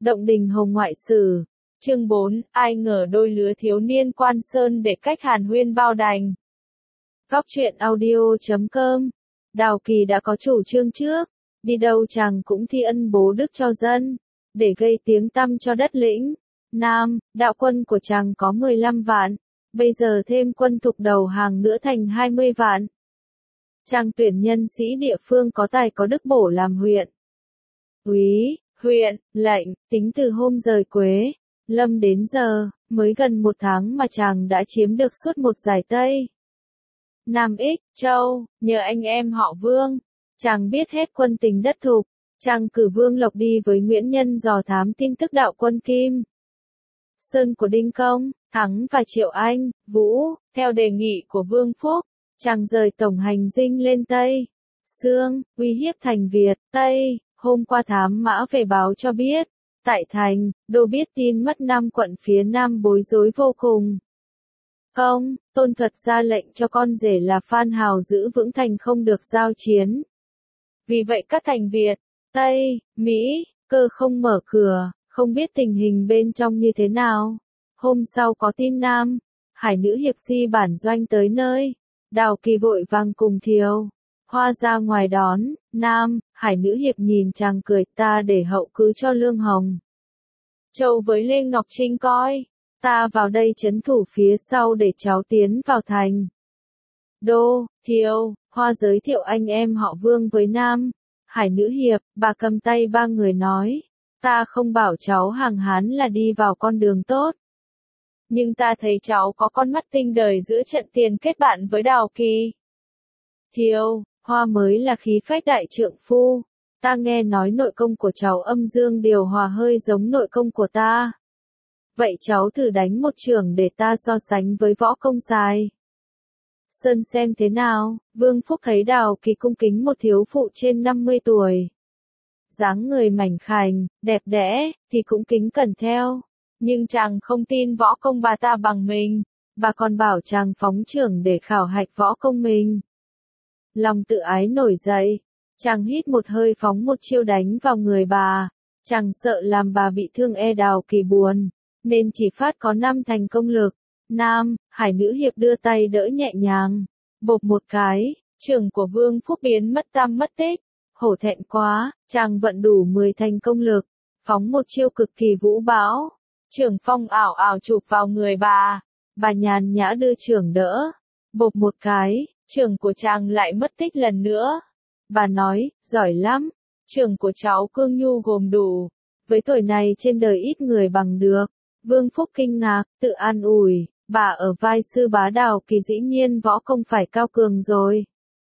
Động Đình Hồng Ngoại Sử. Chương 4, ai ngờ đôi lứa thiếu niên Quan Sơn để cách hàn huyên bao đành. Góc truyện audio.com. Đào Kỳ đã có chủ trương trước, đi đâu chàng cũng thi ân bố đức cho dân, để gây tiếng tăm cho đất lĩnh Nam. Đạo quân của chàng có 15 vạn, bây giờ thêm quân thục đầu hàng nữa thành 20 vạn. Chàng tuyển nhân sĩ địa phương có tài có đức bổ làm huyện úy, huyện lệnh. Tính từ hôm rời Quế Lâm đến giờ, mới gần 1 tháng mà chàng đã chiếm được suốt một dải Tây Nam Ích Châu. Nhờ anh em họ Vương, chàng biết hết quân tình đất thục. Chàng cử Vương Lộc đi với Nguyễn Nhân dò thám tin tức đạo quân Kim Sơn của Đinh Công, Thắng và Triệu Anh, Vũ. Theo đề nghị của Vương Phúc, chàng rời tổng hành dinh lên Tây Sương, uy hiếp thành Việt Tây. Hôm qua thám mã về báo cho biết, tại thành Đô biết tin mất 5 quận phía Nam bối rối vô cùng. Tôn Thuật ra lệnh cho con rể là Phan Hào giữ vững thành không được giao chiến. Vì vậy các thành Việt, Tây, Mỹ, Cơ không mở cửa, không biết tình hình bên trong như thế nào. Hôm sau có tin Nam Hải nữ hiệp si bản doanh tới nơi. Đào Kỳ vội vàng cùng Thiều Hoa ra ngoài đón. Nam Hải nữ hiệp nhìn chàng cười, ta để hậu cứ cho Lương Hồng Châu với Lê Ngọc Trinh coi, ta vào đây trấn thủ phía sau để cháu tiến vào thành Đô. Thiều Hoa giới thiệu anh em họ Vương với Nam Hải nữ hiệp. Bà cầm tay ba người nói, ta không bảo cháu hàng Hán là đi vào con đường tốt, nhưng ta thấy cháu có con mắt tinh đời giữa trận tiền kết bạn với Đào Kỳ. Thiều Hoa mới là khí phách đại trượng phu. Ta nghe nói nội công của cháu âm dương điều hòa hơi giống nội công của ta. Vậy cháu thử đánh một chưởng để ta so sánh với võ công Sài Sơn xem thế nào. Vương Phúc thấy Đào Kỳ cung kính một thiếu phụ trên 50 tuổi. Dáng người mảnh khảnh, đẹp đẽ, thì cũng kính cẩn theo. Nhưng chàng không tin võ công bà ta bằng mình. Bà còn bảo chàng phóng chưởng để khảo hạch võ công mình. Lòng tự ái nổi dậy. Chàng hít một hơi phóng một chiêu đánh vào người bà. Chàng sợ làm bà bị thương. Đào Kỳ buồn, nên chỉ phát có 5 thành công lực. Nam Hải nữ hiệp đưa tay đỡ nhẹ nhàng, bộp một cái, chưởng của Vương Phúc biến mất tăm mất tích. Hổ thẹn quá, chàng vận đủ 10 thành công lực, phóng một chiêu cực kỳ vũ bão. Chưởng phong ảo ảo chụp vào người bà. Bà nhàn nhã đưa chưởng đỡ, bộp một cái, chưởng của chàng lại mất tích lần nữa. Bà nói, giỏi lắm, chưởng của cháu cương nhu gồm đủ, với tuổi này trên đời ít người bằng được. Vương Phúc kinh ngạc, tự an ủi, bà ở vai sư bá Đào Kỳ dĩ nhiên võ công phải cao cường rồi.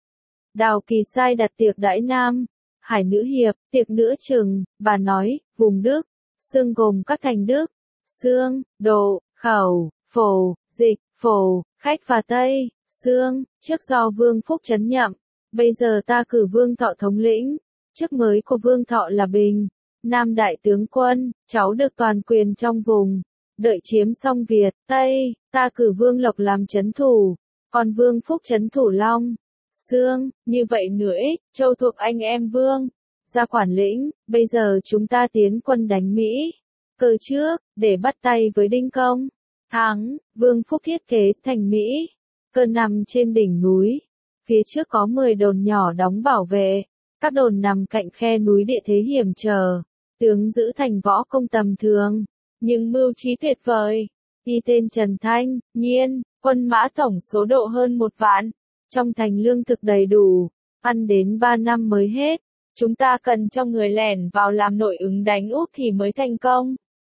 Đào Kỳ sai đặt tiệc đãi Nam Hải nữ hiệp, tiệc nửa chừng. Bà nói, vùng Đức Sương gồm các thành Đức Sương, Độ, Khẩu, Phổ, Dịch, Phổ, Khách và Tây Sương, trước do Vương Phúc trấn nhậm. Bây giờ ta cử Vương Thọ thống lĩnh. Chức mới của Vương Thọ là Bình Nam đại tướng quân, cháu được toàn quyền trong vùng. Đợi chiếm xong Việt, Tây, ta cử Vương Lộc làm trấn thủ, còn Vương Phúc trấn thủ Long Sương. Như vậy nửa Ích Châu thuộc anh em Vương ra quản lĩnh. Bây giờ chúng ta tiến quân đánh Mỹ Cơ trước, để bắt tay với Đinh Công. Thắng, Vương Phúc thiết kế thành Mỹ Cơ nằm trên đỉnh núi. Phía trước có 10 đồn nhỏ đóng bảo vệ. Các đồn nằm cạnh khe núi, địa thế hiểm trở. Tướng giữ thành võ công tầm thường, nhưng mưu trí tuyệt vời. Y tên Trần Thanh Nhiên, quân mã tổng số độ hơn 1 vạn. Trong thành lương thực đầy đủ, ăn đến 3 năm mới hết. Chúng ta cần cho người lẻn vào làm nội ứng đánh úp thì mới thành công.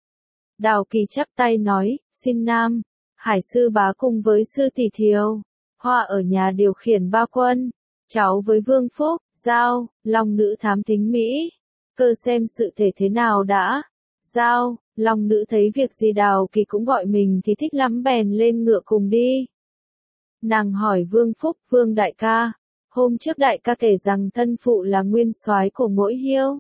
Đào Kỳ chắp tay nói, xin Nam Hải sư bá cùng với sư tỷ Thiều Hoa ở nhà điều khiển 3 quân. Cháu với Vương Phúc, giao, Long nữ thám thính Mỹ Cơ xem sự thể thế nào đã. Giao, Long nữ thấy việc gì Đào Kỳ cũng gọi mình thì thích lắm bèn lên ngựa cùng đi. Nàng hỏi Vương Phúc, Vương đại ca, hôm trước đại ca kể rằng thân phụ là nguyên soái của Ngỗi Hiêu.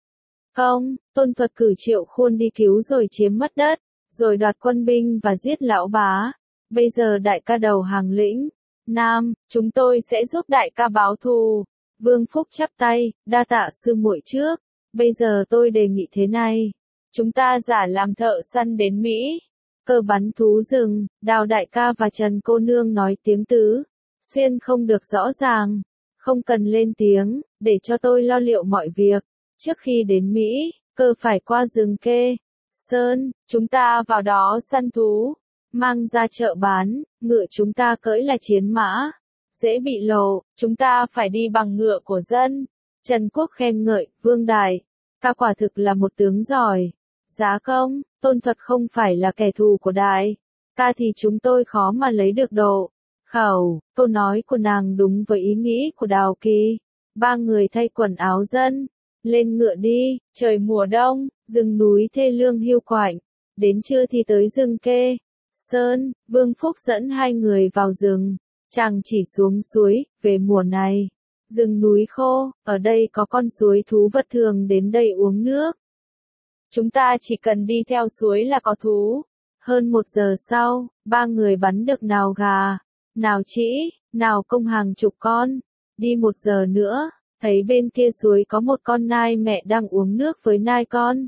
Tôn Thuật cử Triệu Khuôn đi cứu rồi chiếm mất đất, rồi đoạt quân binh và giết lão bá. Bây giờ đại ca đầu hàng lĩnh Nam, chúng tôi sẽ giúp đại ca báo thù. Vương Phúc chắp tay, đa tạ sư muội trước. Bây giờ tôi đề nghị thế này, Chúng ta giả làm thợ săn đến Mỹ. Cơ bắn thú rừng, Đào đại ca và Trần cô nương nói tiếng Tứ Xuyên không được rõ ràng. Không cần lên tiếng, để cho tôi lo liệu mọi việc. Trước khi đến Mỹ, Cơ phải qua rừng Kê Sơn, chúng ta vào đó săn thú, mang ra chợ bán, ngựa chúng ta cưỡi là chiến mã, dễ bị lộ, chúng ta phải đi bằng ngựa của dân. Trần Quốc khen ngợi, Vương Đài, ca quả thực là một tướng giỏi. Giá công, Tôn Thuật không phải là kẻ thù của Đài, ca thì chúng tôi khó mà lấy được độ. Khẩu, câu nói của nàng đúng với ý nghĩ của Đào Kỳ. Ba người thay quần áo dân, lên ngựa đi, trời mùa đông, rừng núi thê lương hiu quạnh. Đến trưa thì tới rừng Kê Sơn, Vương Phúc dẫn hai người vào rừng, chàng chỉ xuống suối, về mùa này. Rừng núi khô, ở đây có con suối thú vật thường đến đây uống nước. Chúng ta chỉ cần đi theo suối là có thú. Hơn 1 giờ sau, ba người bắn được nào gà, nào trĩ, nào công hàng chục con. Đi 1 giờ nữa, thấy bên kia suối có một con nai mẹ đang uống nước với nai con.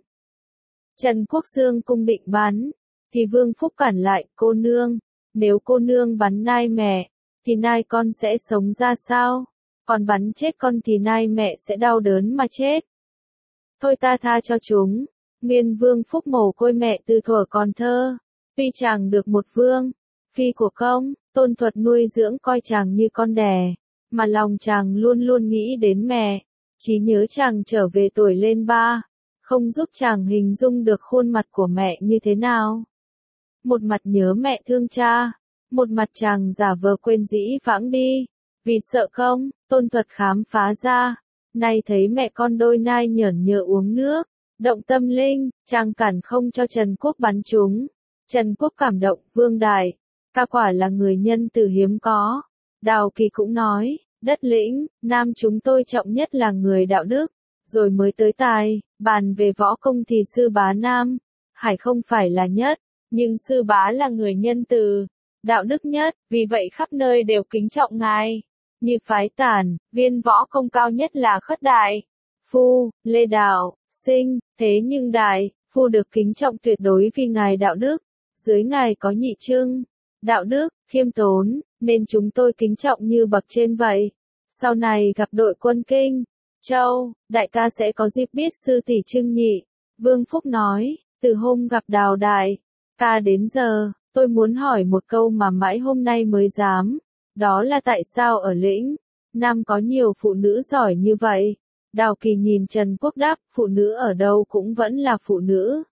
Trần Quốc Dương cung định bắn, thì Vương Phúc cản lại, cô nương, nếu cô nương bắn nai mẹ, thì nai con sẽ sống ra sao? Còn bắn chết con thì nai mẹ sẽ đau đớn mà chết. Thôi ta tha cho chúng. Nguyên Vương Phúc mồ côi mẹ từ thuở còn thơ. Tuy chàng được một vương phi của công, Tôn Thuật nuôi dưỡng coi chàng như con đẻ, mà lòng chàng luôn luôn nghĩ đến mẹ. Trí nhớ chàng trở về tuổi lên 3, không giúp chàng hình dung được khuôn mặt của mẹ như thế nào. Một mặt nhớ mẹ thương cha, một mặt chàng giả vờ quên dĩ vãng đi. Vì sợ không, Tôn Thuật khám phá ra, nay thấy mẹ con đôi nai nhởn nhơ uống nước, động tâm linh, chàng cản không cho Trần Quốc bắn chúng. Trần Quốc cảm động, Vương Đài, ca quả là người nhân từ hiếm có. Đào Kỳ cũng nói, đất lĩnh, Nam chúng tôi trọng nhất là người đạo đức, rồi mới tới tài, bàn về võ công thì sư bá Nam Hải không phải là nhất, nhưng sư bá là người nhân từ, đạo đức nhất, vì vậy khắp nơi đều kính trọng ngài. Như phái Tản, viên võ công cao nhất là Khất Đại Phu, Lê Đạo Sinh, thế nhưng Đại Phu được kính trọng tuyệt đối vì ngài đạo đức. Dưới ngài có Nhị Trưng, đạo đức, khiêm tốn, nên chúng tôi kính trọng như bậc trên vậy. Sau này gặp đội quân Kinh Châu, đại ca sẽ có dịp biết sư tỷ Trưng Nhị. Vương Phúc nói, từ hôm gặp Đào đại ca đến giờ, tôi muốn hỏi một câu mà mãi hôm nay mới dám. Đó là tại sao ở lĩnh Nam có nhiều phụ nữ giỏi như vậy? Đào Kỳ nhìn Trần Quốc đáp, phụ nữ ở đâu cũng vẫn là phụ nữ.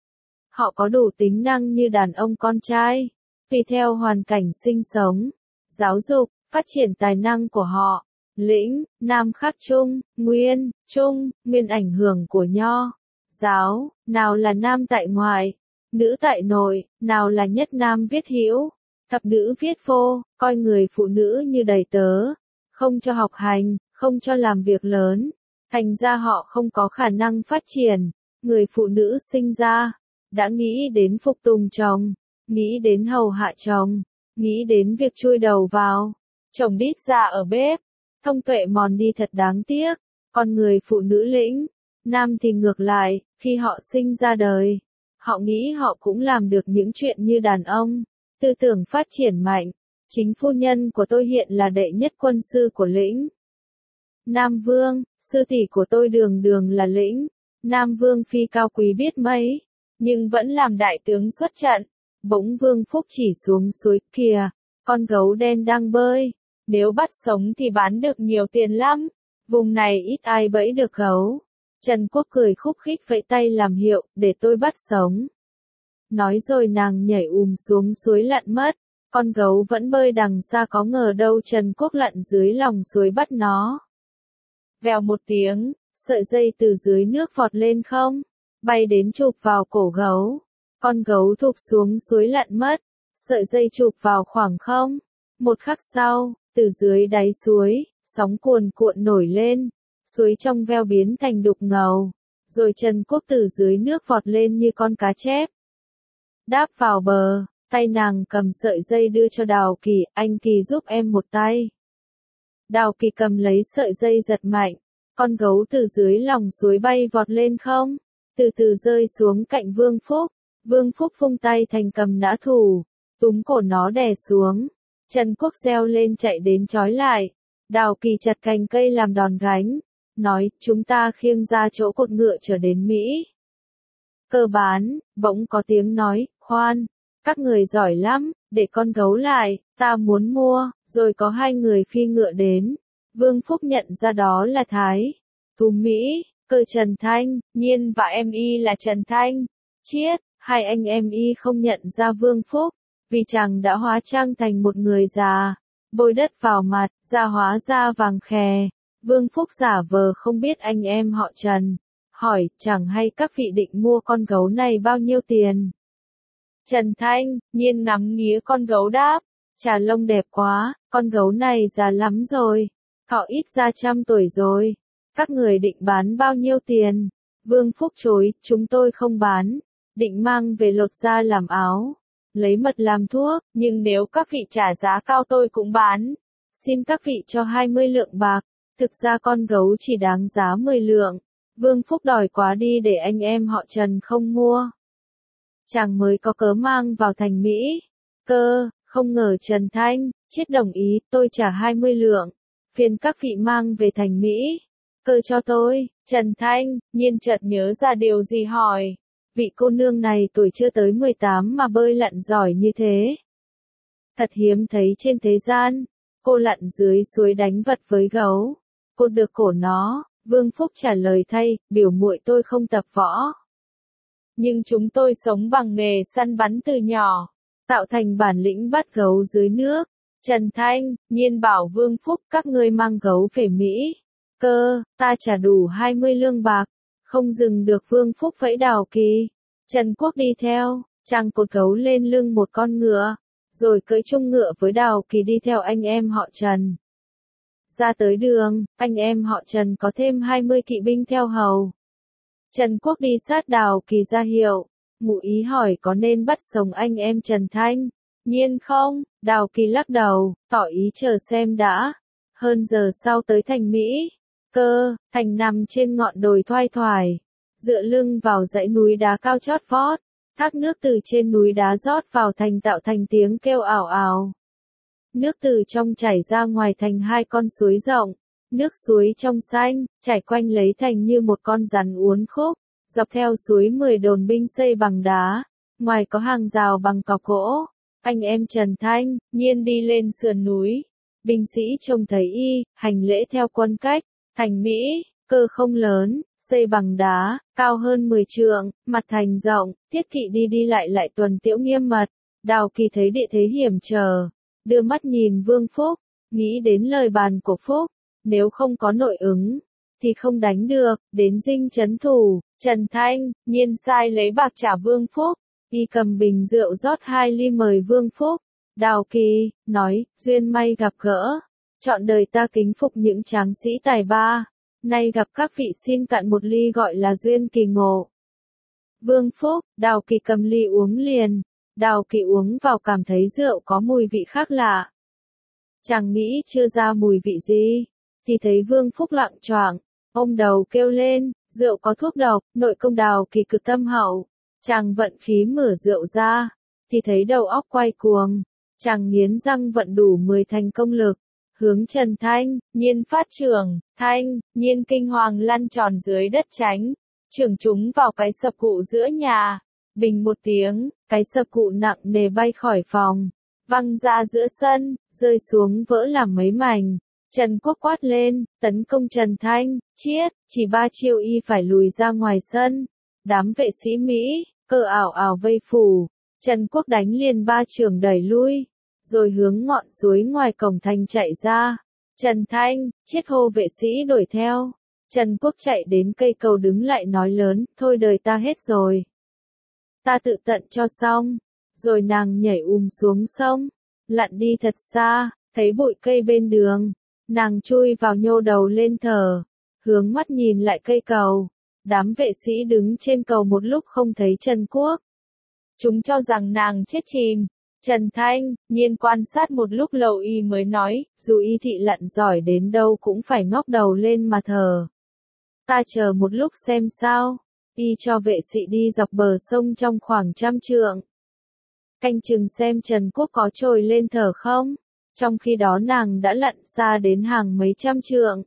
Họ có đủ tính năng như đàn ông con trai, tùy theo hoàn cảnh sinh sống, giáo dục, phát triển tài năng của họ. Lĩnh Nam khác Trung, Nguyên ảnh hưởng của Nho giáo, nào là nam tại ngoại, nữ tại nội, nào là nhất nam viết hữu, thập nữ viết phô, coi người phụ nữ như đầy tớ, không cho học hành, không cho làm việc lớn, thành ra họ không có khả năng phát triển. Người phụ nữ sinh ra, đã nghĩ đến phục tùng chồng, nghĩ đến hầu hạ chồng, nghĩ đến việc chui đầu vào, chồng đít ra ở bếp, thông tuệ mòn đi thật đáng tiếc. Còn người phụ nữ lĩnh Nam thì ngược lại, khi họ sinh ra đời, họ nghĩ họ cũng làm được những chuyện như đàn ông, tư tưởng phát triển mạnh. Chính phu nhân của tôi hiện là đệ nhất quân sư của lĩnh Nam Vương, sư tỷ của tôi đường đường là lĩnh Nam Vương phi cao quý biết mấy, nhưng vẫn làm đại tướng xuất trận. Bỗng Vương Phúc chỉ xuống suối, kìa, con gấu đen đang bơi, nếu bắt sống thì bán được nhiều tiền lắm, vùng này ít ai bẫy được gấu. Trần Quốc cười khúc khích vẫy tay làm hiệu, để tôi bắt sống. Nói rồi nàng nhảy xuống suối lặn mất, con gấu vẫn bơi đằng xa, có ngờ đâu Trần Quốc lặn dưới lòng suối bắt nó. Vèo một tiếng, sợi dây từ dưới nước vọt lên không, bay đến chụp vào cổ gấu. Con gấu thụp xuống suối lặn mất, sợi dây chụp vào khoảng không. Một khắc sau, từ dưới đáy suối, sóng cuồn cuộn nổi lên, suối trong veo biến thành đục ngầu. Rồi Trần Quốc từ dưới nước vọt lên như con cá chép, đáp vào bờ, tay nàng cầm sợi dây đưa cho Đào Kỳ, anh Kỳ giúp em một tay. Đào Kỳ cầm lấy sợi dây giật mạnh, con gấu từ dưới lòng suối bay vọt lên không, từ từ rơi xuống cạnh Vương Phúc. Vương Phúc vung tay thành cầm nã thủ, túm cổ nó đè xuống. Trần Quốc reo lên chạy đến trói lại. Đào Kỳ chặt cành cây làm đòn gánh, nói chúng ta khiêng ra chỗ cột ngựa trở đến Mỹ. Cơ bán, bỗng có tiếng nói, khoan, các người giỏi lắm, để con gấu lại, ta muốn mua, rồi có hai người phi ngựa đến. Vương Phúc nhận ra đó là Thái Thú Mỹ, Cơ Trần Thanh, Nhiên và em y là Trần Thanh, Chiết, hai anh em y không nhận ra Vương Phúc, vì chàng đã hóa trang thành một người già, bôi đất vào mặt, da hóa da vàng khè. Vương Phúc giả vờ không biết anh em họ Trần, hỏi chẳng hay các vị định mua con gấu này bao nhiêu tiền. Trần Thanh, Nhiên ngắm nghía con gấu đáp, chà lông đẹp quá, con gấu này già lắm rồi, họ ít ra 100 tuổi rồi, các người định bán bao nhiêu tiền? Vương Phúc chối, chúng tôi không bán, định mang về lột da làm áo, lấy mật làm thuốc, nhưng nếu các vị trả giá cao tôi cũng bán, xin các vị cho 20 lượng bạc, thực ra con gấu chỉ đáng giá 10 lượng. Vương Phúc đòi quá đi để anh em họ Trần không mua. Chàng mới có cớ mang vào thành Mỹ. Cơ, không ngờ Trần Thanh, Chiết đồng ý, tôi trả 20 lượng. Phiền các vị mang về thành Mỹ. Cơ cho tôi, Trần Thanh, Nhiên chợt nhớ ra điều gì hỏi. Vị cô nương này tuổi chưa tới 18 mà bơi lặn giỏi như thế. Thật hiếm thấy trên thế gian. Cô lặn dưới suối đánh vật với gấu. Cô được cổ nó. Vương Phúc trả lời thay, biểu muội tôi không tập võ. Nhưng chúng tôi sống bằng nghề săn bắn từ nhỏ, tạo thành bản lĩnh bắt gấu dưới nước. Trần Thanh, Nhiên bảo Vương Phúc các ngươi mang gấu về Mỹ. Cơ, ta trả đủ 20 lương bạc. Không dừng được Vương Phúc vẫy Đào Kỳ. Trần Quốc đi theo, chàng cột gấu lên lưng một con ngựa, rồi cưỡi chung ngựa với Đào Kỳ đi theo anh em họ Trần. Ra tới đường, anh em họ Trần có thêm 20 kỵ binh theo hầu. Trần Quốc đi sát Đào Kỳ ra hiệu, ngụ ý hỏi có nên bắt sống anh em Trần Thanh. Nhiên không, Đào Kỳ lắc đầu, tỏ ý chờ xem đã. Hơn giờ sau tới thành Mỹ. Cơ, thành nằm trên ngọn đồi thoai thoải, dựa lưng vào dãy núi đá cao chót vót, thác nước từ trên núi đá rót vào thành tạo thành tiếng kêu ảo ảo. Nước từ trong chảy ra ngoài thành hai con suối rộng, nước suối trong xanh, chảy quanh lấy thành như một con rắn uốn khúc, dọc theo suối 10 đồn binh xây bằng đá, ngoài có hàng rào bằng cọc gỗ. Anh em Trần Thanh, Nhiên đi lên sườn núi, binh sĩ trông thấy y, hành lễ theo quân cách. Thành Mỹ, Cơ không lớn, xây bằng đá, cao hơn 10 trượng, mặt thành rộng, thiết kỵ đi đi lại tuần tiễu nghiêm mật. Đào Kỳ thấy địa thế hiểm trở, đưa mắt nhìn Vương Phúc, nghĩ đến lời bàn của Phúc, nếu không có nội ứng, thì không đánh được, đến dinh trấn thủ. Trần Thanh, Nhiên sai lấy bạc trả Vương Phúc, y cầm bình rượu rót 2 ly mời Vương Phúc. Đào Kỳ, nói, duyên may gặp gỡ. Chọn đời ta kính phục những tráng sĩ tài ba, nay gặp các vị xin cạn một ly gọi là duyên kỳ ngộ. Vương Phúc, Đào Kỳ cầm ly uống liền, Đào Kỳ uống vào cảm thấy rượu có mùi vị khác lạ. Chàng nghĩ chưa ra mùi vị gì, thì thấy Vương Phúc loạng choạng, ôm đầu kêu lên, rượu có thuốc độc, nội công Đào Kỳ cực tâm hậu. Chàng vận khí mở rượu ra, thì thấy đầu óc quay cuồng, chàng nghiến răng vận đủ 10 thành công lực. Hướng Trần Thanh, Nhiên phát trưởng, Thanh, Nhiên kinh hoàng lăn tròn dưới đất tránh, trưởng chúng vào cái sập cụ giữa nhà, bình một tiếng, cái sập cụ nặng nề bay khỏi phòng, văng ra giữa sân, rơi xuống vỡ làm mấy mảnh. Trần Quốc quát lên, tấn công Trần Thanh, Chiết, chỉ 3 chiêu y phải lùi ra ngoài sân. Đám vệ sĩ Mỹ, Cơ ảo ảo vây phủ, Trần Quốc đánh liền 3 chưởng đẩy lui, rồi hướng ngọn suối ngoài cổng thành chạy ra. Trần Thanh, Chiết hô vệ sĩ đuổi theo. Trần Quốc chạy đến cây cầu đứng lại nói lớn, thôi đời ta hết rồi. Ta tự tận cho xong. Rồi nàng nhảy xuống sông, lặn đi thật xa, thấy bụi cây bên đường. Nàng chui vào nhô đầu lên thở, hướng mắt nhìn lại cây cầu. Đám vệ sĩ đứng trên cầu một lúc không thấy Trần Quốc. Chúng cho rằng nàng chết chìm. Trần Thanh, Nhiên quan sát một lúc lâu y mới nói, dù y thị lặn giỏi đến đâu cũng phải ngóc đầu lên mà thở. Ta chờ một lúc xem sao. Y cho vệ sĩ đi dọc bờ sông trong khoảng 100 trượng. Canh chừng xem Trần Quốc có trồi lên thở không. Trong khi đó nàng đã lặn xa đến hàng mấy trăm trượng.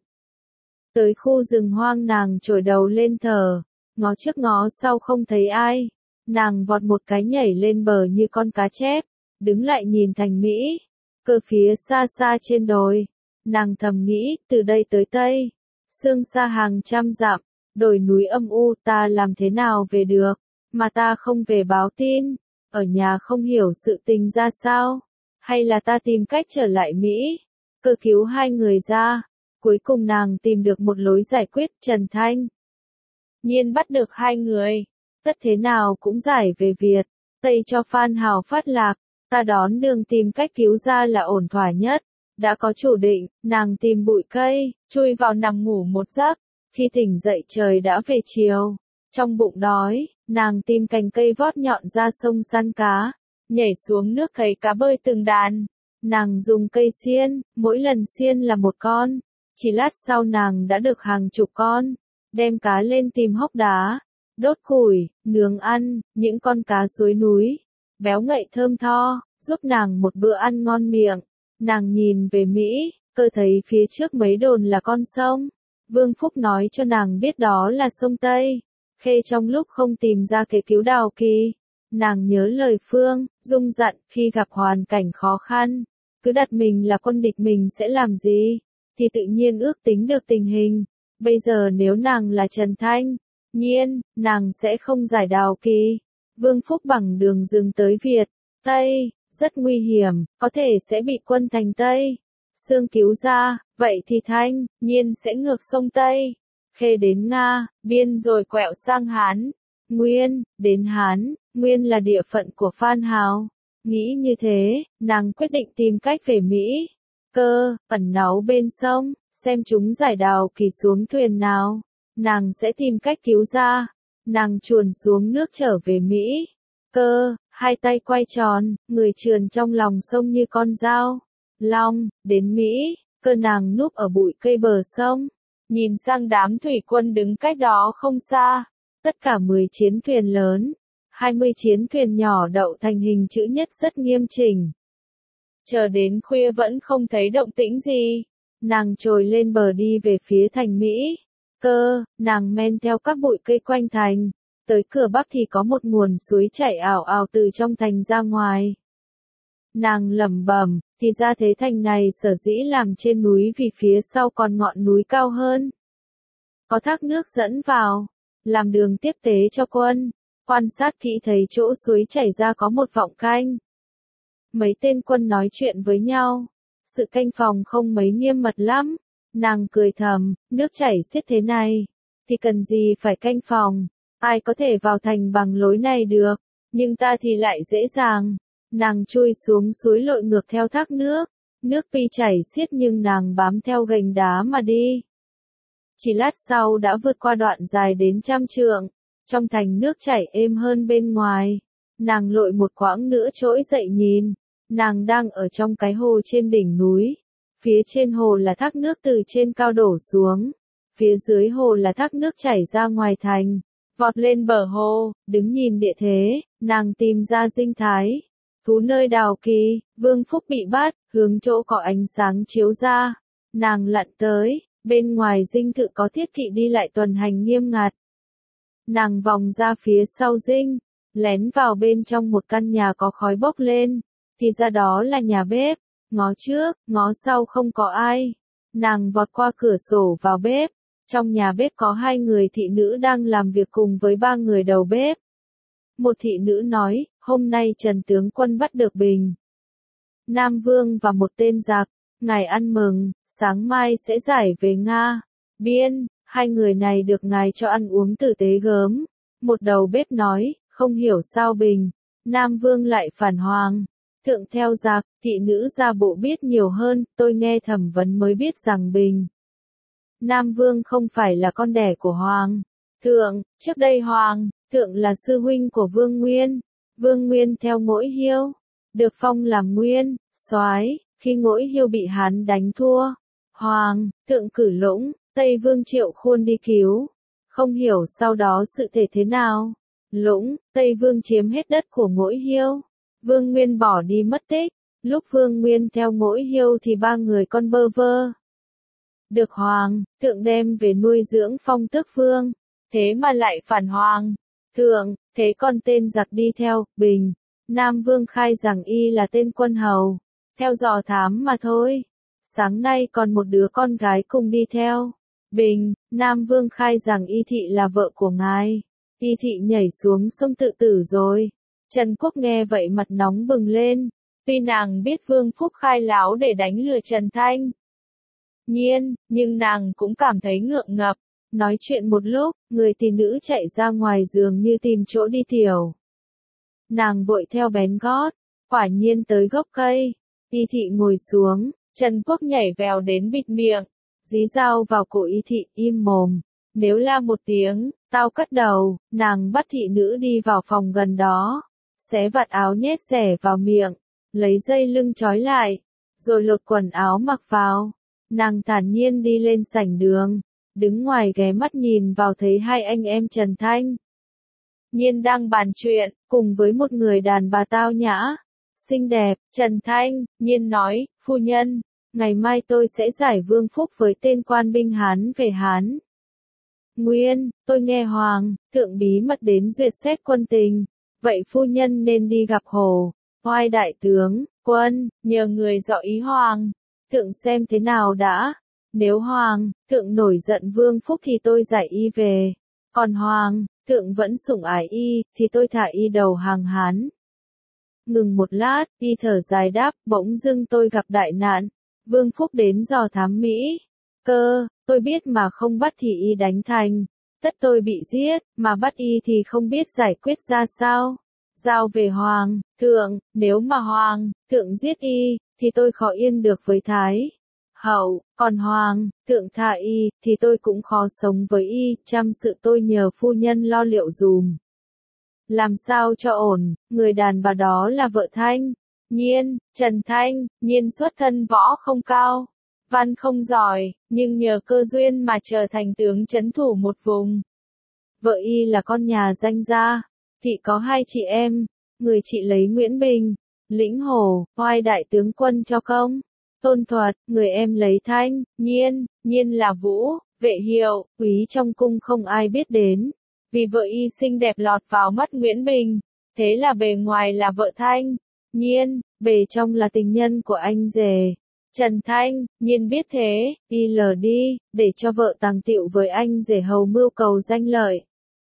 Tới khu rừng hoang nàng trồi đầu lên thở, ngó trước ngó sau không thấy ai. Nàng vọt một cái nhảy lên bờ như con cá chép, đứng lại nhìn Thành Mỹ. Cơ phía xa xa trên đồi, nàng thầm nghĩ, từ đây tới Tây, sương xa hàng trăm dặm, đồi núi âm u, ta làm thế nào về được, mà ta không về báo tin, ở nhà không hiểu sự tình ra sao, hay là ta tìm cách trở lại Mỹ, cơ cứu hai người ra, cuối cùng nàng tìm được một lối giải quyết. Trần Thanh Nhiên bắt được hai người, tất thế nào cũng giải về Việt, Tây cho Phan Hào phát lạc, ta đón đường tìm cách cứu ra là ổn thỏa nhất. Đã có chủ định, nàng tìm bụi cây, chui vào nằm ngủ một giấc, khi tỉnh dậy trời đã về chiều. Trong bụng đói, nàng tìm cành cây vót nhọn ra sông săn cá, nhảy xuống nước cấy cá bơi từng đàn. Nàng dùng cây xiên, mỗi lần xiên là một con, chỉ lát sau nàng đã được hàng chục con, đem cá lên tìm hốc đá, đốt củi, nướng ăn, những con cá suối núi, béo ngậy thơm tho, giúp nàng một bữa ăn ngon miệng. Nàng nhìn về Mỹ, cơ thấy phía trước mấy đồn là con sông. Vương Phúc nói cho nàng biết đó là sông Tây. Khê trong lúc không tìm ra kế cứu Đào Kỳ, nàng nhớ lời Phương Dung dặn, khi gặp hoàn cảnh khó khăn, cứ đặt mình là quân địch mình sẽ làm gì, thì tự nhiên ước tính được tình hình. Bây giờ nếu nàng là Trần Thanh Nhiên, nàng sẽ không giải Đào Kỳ. Vương Phúc bằng đường rừng tới Việt Tây, rất nguy hiểm, có thể sẽ bị quân thành Tây Sương cứu ra, vậy thì Thanh Nhiên sẽ ngược sông Tây, Khê đến Nga, biên rồi quẹo sang Hán, Nguyên, đến Hán, Nguyên là địa phận của Phan Hào. Nghĩ như thế, nàng quyết định tìm cách về Mỹ. Cơ, ẩn náu bên sông, xem chúng giải Đào Kỳ xuống thuyền nào. Nàng sẽ tìm cách cứu ra. Nàng chuồn xuống nước trở về Mỹ. Cơ, hai tay quay tròn, người trườn trong lòng sông như con dao. Long, đến Mỹ, cơ nàng núp ở bụi cây bờ sông. Nhìn sang đám thủy quân đứng cách đó không xa. Tất cả 10 chiến thuyền lớn, 20 chiến thuyền nhỏ đậu thành hình chữ nhất rất nghiêm chỉnh. Chờ đến khuya vẫn không thấy động tĩnh gì. Nàng trồi lên bờ đi về phía thành Mỹ. Cơ, nàng men theo các bụi cây quanh thành. Tới cửa Bắc thì có một nguồn suối chảy ảo ảo từ trong thành ra ngoài. Nàng lẩm bẩm, thì ra thế thành này sở dĩ làm trên núi vì phía sau còn ngọn núi cao hơn. Có thác nước dẫn vào, làm đường tiếp tế cho quân. Quan sát kỹ thấy chỗ suối chảy ra có một vọng canh. Mấy tên quân nói chuyện với nhau. Sự canh phòng không mấy nghiêm mật lắm. Nàng cười thầm, nước chảy xiết thế này, thì cần gì phải canh phòng, ai có thể vào thành bằng lối này được, nhưng ta thì lại dễ dàng. Nàng chui xuống suối lội ngược theo thác nước, nước tuy chảy xiết nhưng nàng bám theo gành đá mà đi. Chỉ lát sau đã vượt qua đoạn dài đến 100 trượng, trong thành nước chảy êm hơn bên ngoài. Nàng lội một quãng nữa trỗi dậy nhìn, nàng đang ở trong cái hồ trên đỉnh núi. Phía trên hồ là thác nước từ trên cao đổ xuống. Phía dưới hồ là thác nước chảy ra ngoài thành. Vọt lên bờ hồ, đứng nhìn địa thế, nàng tìm ra dinh thái. Thú nơi Đào Kỳ, Vương Phúc bị bắt, hướng chỗ có ánh sáng chiếu ra. Nàng lặn tới, bên ngoài dinh thự có thiết kỵ đi lại tuần hành nghiêm ngặt. Nàng vòng ra phía sau dinh, lén vào bên trong một căn nhà có khói bốc lên. Thì ra đó là nhà bếp. Ngó trước, ngó sau không có ai. Nàng vọt qua cửa sổ vào bếp. Trong nhà bếp có 2 người thị nữ đang làm việc cùng với 3 người đầu bếp. Một thị nữ nói, hôm nay Trần tướng quân bắt được Bình Nam Vương và một tên giặc. Ngài ăn mừng, sáng mai sẽ giải về Nga. Biên, 2 người này được ngài cho ăn uống tử tế gớm. Một đầu bếp nói, không hiểu sao Bình Nam Vương lại phản hoàng. Thượng theo giặc, thị nữ ra bộ biết nhiều hơn, tôi nghe thẩm vấn mới biết rằng Bình Nam Vương không phải là con đẻ của Hoàng Thượng, trước đây Hoàng Thượng là sư huynh của Vương Nguyên. Vương Nguyên theo Ngỗi Hiêu, được phong làm Nguyên Soái. Khi Ngỗi Hiêu bị Hán đánh thua, Hoàng Thượng cử Lũng, Tây Vương Triệu Khuôn đi cứu. Không hiểu sau đó sự thể thế nào. Lũng, Tây Vương chiếm hết đất của Ngỗi Hiêu. Vương Nguyên bỏ đi mất tích. Lúc Vương Nguyên theo Ngỗi Hiêu thì ba người con bơ vơ. Được Hoàng thượng đem về nuôi dưỡng phong tước vương. Thế mà lại phản Hoàng thượng, thế còn tên giặc đi theo, Bình. Nam Vương khai rằng y là tên quân hầu. Theo dò thám mà thôi. Sáng nay còn một đứa con gái cùng đi theo. Bình, Nam Vương khai rằng y thị là vợ của ngài. Y thị nhảy xuống sông tự tử rồi. Trần Quốc nghe vậy mặt nóng bừng lên. Tuy nàng biết Vương Phúc khai láo để đánh lừa Trần Thanh Nhiên, nhưng nàng cũng cảm thấy ngượng ngập. Nói chuyện một lúc, người tỷ nữ chạy ra ngoài giường như tìm chỗ đi tiểu. Nàng vội theo bén gót, quả nhiên tới gốc cây. Y thị ngồi xuống, Trần Quốc nhảy vèo đến bịt miệng, dí dao vào cổ Y thị, im mồm. Nếu la một tiếng, tao cắt đầu. Nàng bắt thị nữ đi vào phòng gần đó, xé vạt áo nhét rẻ vào miệng, lấy dây lưng trói lại, rồi lột quần áo mặc vào. Nàng thản nhiên đi lên sảnh đường, đứng ngoài ghé mắt nhìn vào thấy hai anh em Trần Thanh Nhiên đang bàn chuyện, cùng với một người đàn bà tao nhã, xinh đẹp. Trần Thanh Nhiên nói, phu nhân, ngày mai tôi sẽ giải Vương Phúc với tên quan binh Hán về Hán Nguyên. Tôi nghe Hoàng thượng bí mật đến duyệt xét quân tình, vậy phu nhân nên đi gặp Hồ Oai đại tướng quân, nhờ người dọ ý Hoàng thượng xem thế nào đã. Nếu Hoàng thượng nổi giận Vương Phúc thì tôi giải y về, còn Hoàng thượng vẫn sủng ái y thì tôi thả y đầu hàng Hán. Ngừng một lát, y thở dài đáp, bỗng dưng tôi gặp đại nạn. Vương Phúc đến dò thám Mỹ cơ, tôi biết mà không bắt thì y đánh thành, tất tôi bị giết, mà bắt y thì không biết giải quyết ra sao. Giao về Hoàng thượng, nếu mà Hoàng thượng giết y, thì tôi khó yên được với Thái hậu, còn Hoàng thượng thả y, thì tôi cũng khó sống với y. Trăm sự tôi nhờ phu nhân lo liệu dùm. Làm sao cho ổn. Người đàn bà đó là vợ Thanh Nhiên. Trần Thanh Nhiên xuất thân võ không cao, văn không giỏi, nhưng nhờ cơ duyên mà trở thành tướng trấn thủ một vùng. Vợ y là con nhà danh gia, thị có hai chị em. Người chị lấy Nguyễn Bình, lĩnh Hồ Oai đại tướng quân cho công Tôn Thuật, người em lấy Thanh Nhiên. Nhiên là Vũ vệ hiệu, quý trong cung không ai biết đến. Vì vợ y xinh đẹp lọt vào mắt Nguyễn Bình, thế là bề ngoài là vợ Thanh Nhiên, bề trong là tình nhân của anh rể. Trần Thanh Nhiên biết thế, y lờ đi, để cho vợ tàng tiệu với anh rể hầu mưu cầu danh lợi.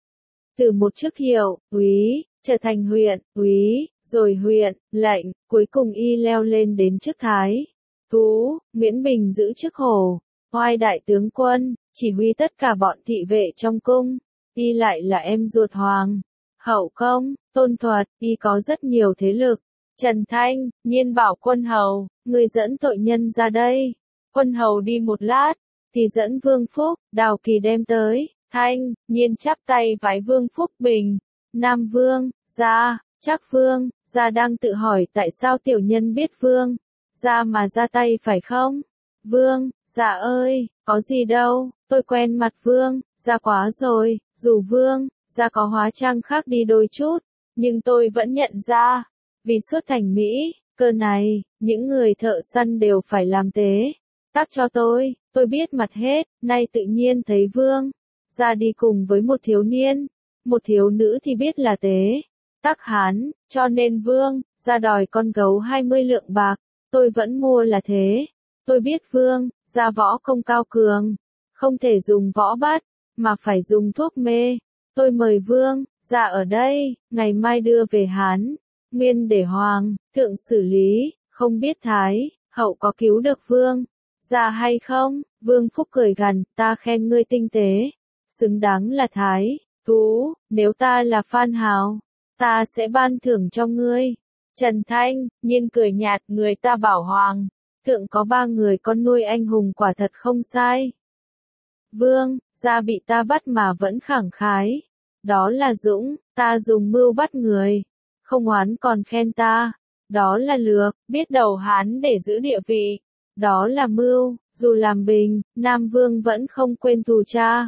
Từ một chức hiệu úy trở thành huyện úy, rồi huyện lệnh, cuối cùng y leo lên đến chức thái thú. Nguyễn Bình giữ chức Hồ Oai đại tướng quân, chỉ huy tất cả bọn thị vệ trong cung. Y lại là em ruột Hoàng hậu công Tôn Thuật, y có rất nhiều thế lực. Trần Thanh Nhiên bảo quân hầu, người dẫn tội nhân ra đây. Quân hầu đi một lát, thì dẫn Vương Phúc, Đào Kỳ đem tới. Thanh Nhiên chắp tay vái Vương Phúc Bình. Nam Vương gia, chắc Vương gia đang tự hỏi tại sao tiểu nhân biết Vương gia mà ra tay phải không? Vương gia ơi, có gì đâu, tôi quen mặt Vương gia quá rồi. Dù Vương gia có hóa trang khác đi đôi chút, nhưng tôi vẫn nhận ra. Vì xuất thành Mỹ cơ này, những người thợ săn đều phải làm tế tác cho tôi biết mặt hết. Nay tự nhiên thấy Vương gia đi cùng với một thiếu niên, một thiếu nữ thì biết là tế tác Hán, cho nên Vương gia đòi con gấu 20 lượng bạc. Tôi vẫn mua là thế. Tôi biết Vương gia võ công cao cường, không thể dùng võ bắt, mà phải dùng thuốc mê. Tôi mời Vương gia ở đây, ngày mai đưa về Hán Nguyên để Hoàng thượng xử lý. Không biết Thái hậu có cứu được Vương gia hay không? Vương Phúc cười gằn, ta khen ngươi tinh tế, xứng đáng là thái thú. Nếu ta là Phan Hào, ta sẽ ban thưởng cho ngươi. Trần Thanh Nhiên cười nhạt, người ta bảo Hoàng thượng có 3 người con nuôi anh hùng, quả thật không sai. Vương gia bị ta bắt mà vẫn khẳng khái, đó là dũng. Ta dùng mưu bắt người, không oán còn khen ta, đó là lược. Biết đầu Hán để giữ địa vị, đó là mưu. Dù làm bình, Nam Vương vẫn không quên thù cha,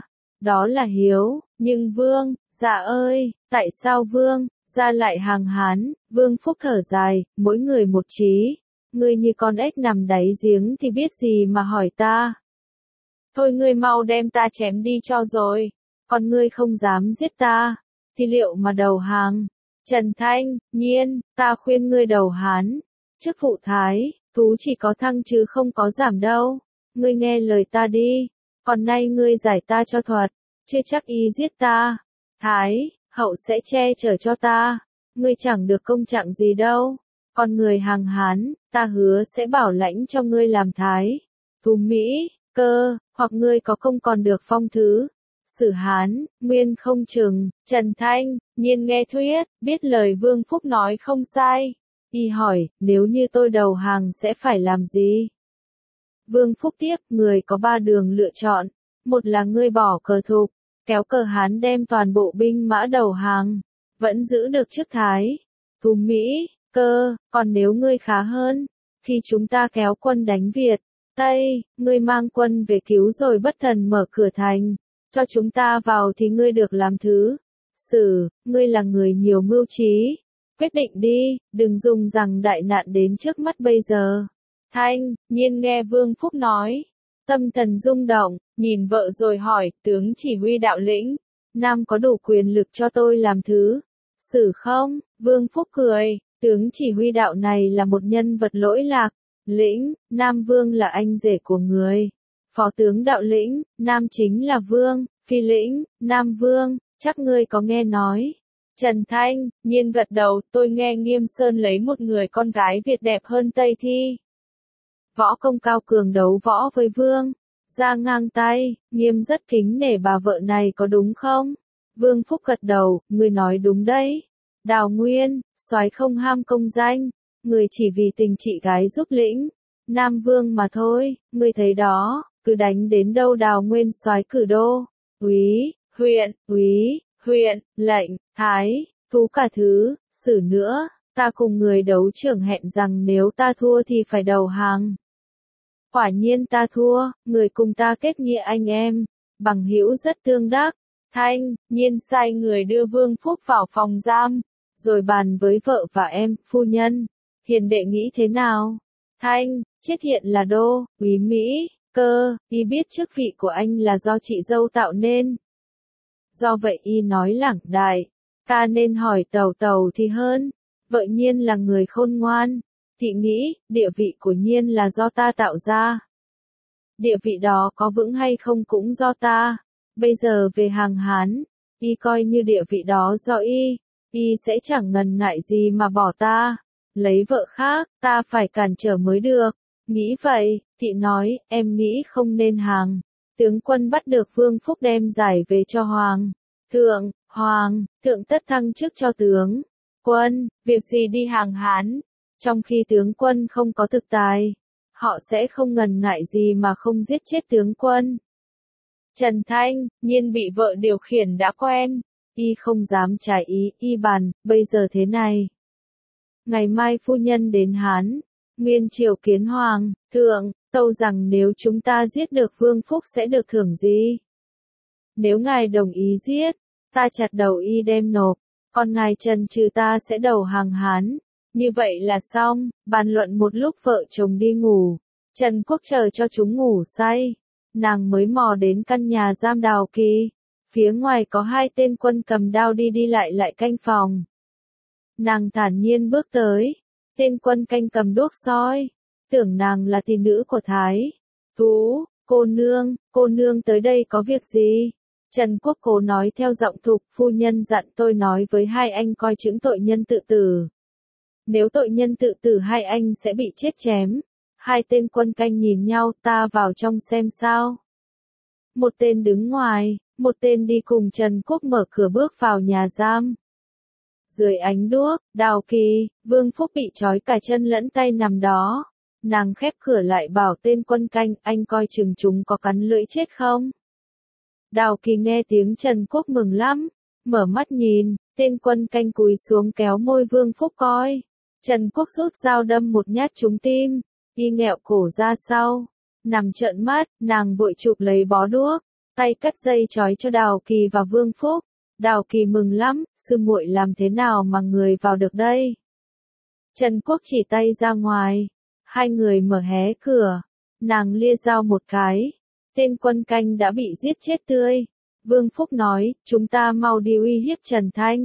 Đó là hiếu, nhưng Vương, dạ ơi, tại sao Vương, gia lại hàng hán, Vương Phúc thở dài, mỗi người một trí. Ngươi như con ếch nằm đáy giếng thì biết gì mà hỏi ta. Thôi ngươi mau đem ta chém đi cho rồi, còn ngươi không dám giết ta, thì liệu mà đầu hàng. Trần Thanh, Nhiên, ta khuyên ngươi đầu Hán, chức phụ Thái, thú chỉ có thăng chứ không có giảm đâu, ngươi nghe lời ta đi, còn nay ngươi giải ta cho thuật, chưa chắc y giết ta, Thái, hậu sẽ che chở cho ta, ngươi chẳng được công trạng gì đâu, còn người hàng Hán, ta hứa sẽ bảo lãnh cho ngươi làm Thái, thú Mỹ, Cơ, hoặc ngươi có công còn được phong thứ. Sử Hán, Nguyên không chừng, Trần Thanh, Nhiên nghe thuyết, biết lời Vương Phúc nói không sai. Y hỏi, nếu như tôi đầu hàng sẽ phải làm gì? Vương Phúc tiếp, người có ba đường lựa chọn. Một là ngươi bỏ cờ thục, kéo cờ Hán đem toàn bộ binh mã đầu hàng, vẫn giữ được chức Thái, thú Mỹ, Cơ, còn nếu ngươi khá hơn, khi chúng ta kéo quân đánh Việt, Tây, ngươi mang quân về cứu rồi bất thần mở cửa thành. Cho chúng ta vào thì ngươi được làm thứ. Sử, ngươi là người nhiều mưu trí. Quyết định đi, đừng dùng rằng đại nạn đến trước mắt bây giờ. Thanh, Nhiên nghe Vương Phúc nói. Tâm thần rung động, nhìn vợ rồi hỏi, tướng chỉ huy đạo lĩnh. Nam có đủ quyền lực cho tôi làm thứ. Sử không, Vương Phúc cười, tướng chỉ huy đạo này là một nhân vật lỗi lạc. Lĩnh, Nam Vương là anh rể của người. Phó tướng đạo lĩnh, Nam chính là Vương, phi lĩnh, Nam Vương, chắc ngươi có nghe nói. Trần Thanh, Nhiên gật đầu, tôi nghe Nghiêm Sơn lấy một người con gái Việt đẹp hơn Tây Thi. Võ công cao cường đấu võ với Vương, ra ngang tay, Nghiêm rất kính nể bà vợ này có đúng không? Vương Phúc gật đầu, ngươi nói đúng đấy. Đào Nguyên, soái không ham công danh, người chỉ vì tình chị gái giúp lĩnh. Nam Vương mà thôi, ngươi thấy đó. Cứ đánh đến đâu Đào Nguyên soái cử đô, úy, huyện, lệnh, thái, thú cả thứ, xử nữa, ta cùng người đấu trưởng hẹn rằng nếu ta thua thì phải đầu hàng. Quả nhiên ta thua, người cùng ta kết nghĩa anh em, bằng hữu rất tương đắc. Thanh, Nhiên sai người đưa Vương Phúc vào phòng giam, rồi bàn với vợ và em, phu nhân, hiền đệ nghĩ thế nào? Thanh, chết hiện là đô, úy Mỹ. Cơ, y biết chức vị của anh là do chị dâu tạo nên. Do vậy y nói lẳng đại, ca nên hỏi Tàu Tàu thì hơn, vợ Nhiên là người khôn ngoan, thị nghĩ, địa vị của Nhiên là do ta tạo ra. Địa vị đó có vững hay không cũng do ta, bây giờ về hàng Hán, y coi như địa vị đó do y sẽ chẳng ngần ngại gì mà bỏ ta, lấy vợ khác, ta phải cản trở mới được. Nghĩ vậy, thị nói, em nghĩ không nên hàng. Tướng quân bắt được Vương Phúc đem giải về cho Hoàng. Thượng tất thăng chức cho tướng. Quân, việc gì đi hàng Hán? Trong khi tướng quân không có thực tài, họ sẽ không ngần ngại gì mà không giết chết tướng quân. Trần Thanh, Nhiên bị vợ điều khiển đã quen. Y không dám trái ý, y bàn, bây giờ thế này. Ngày mai phu nhân đến Hán. Nguyên triều kiến hoàng, thượng, tâu rằng nếu chúng ta giết được Vương Phúc sẽ được thưởng gì? Nếu ngài đồng ý giết, ta chặt đầu y đem nộp, còn ngài trần trừ ta sẽ đầu hàng Hán. Như vậy là xong, bàn luận một lúc vợ chồng đi ngủ. Trần Quốc chờ cho chúng ngủ say. Nàng mới mò đến căn nhà giam Đào Kỳ. Phía ngoài có hai tên quân cầm đao đi lại canh phòng. Nàng thản nhiên bước tới. Tên quân canh cầm đuốc soi, tưởng nàng là tỷ nữ của Thái. Thú, cô nương tới đây có việc gì? Trần Quốc Cố nói theo giọng thục, phu nhân dặn tôi nói với hai anh coi chừng tội nhân tự tử. Nếu tội nhân tự tử hai anh sẽ bị chết chém. Hai tên quân canh nhìn nhau, ta vào trong xem sao. Một tên đứng ngoài, một tên đi cùng Trần Quốc mở cửa bước vào nhà giam. Dưới ánh đuốc, Đào Kỳ, Vương Phúc bị trói cả chân lẫn tay nằm đó. Nàng khép cửa lại bảo tên quân canh, anh coi chừng chúng có cắn lưỡi chết không? Đào Kỳ nghe tiếng Trần Quốc mừng lắm, mở mắt nhìn, tên quân canh cúi xuống kéo môi Vương Phúc coi. Trần Quốc rút dao đâm một nhát trúng tim, y nghẹo cổ ra sau. Nằm trợn mắt, nàng vội chụp lấy bó đuốc, tay cắt dây trói cho Đào Kỳ và Vương Phúc. Đào Kỳ mừng lắm, sư muội làm thế nào mà người vào được đây? Trần Quốc chỉ tay ra ngoài, hai người mở hé cửa, nàng lia dao một cái, tên quân canh đã bị giết chết tươi. Vương Phúc nói, chúng ta mau đi uy hiếp Trần Thanh.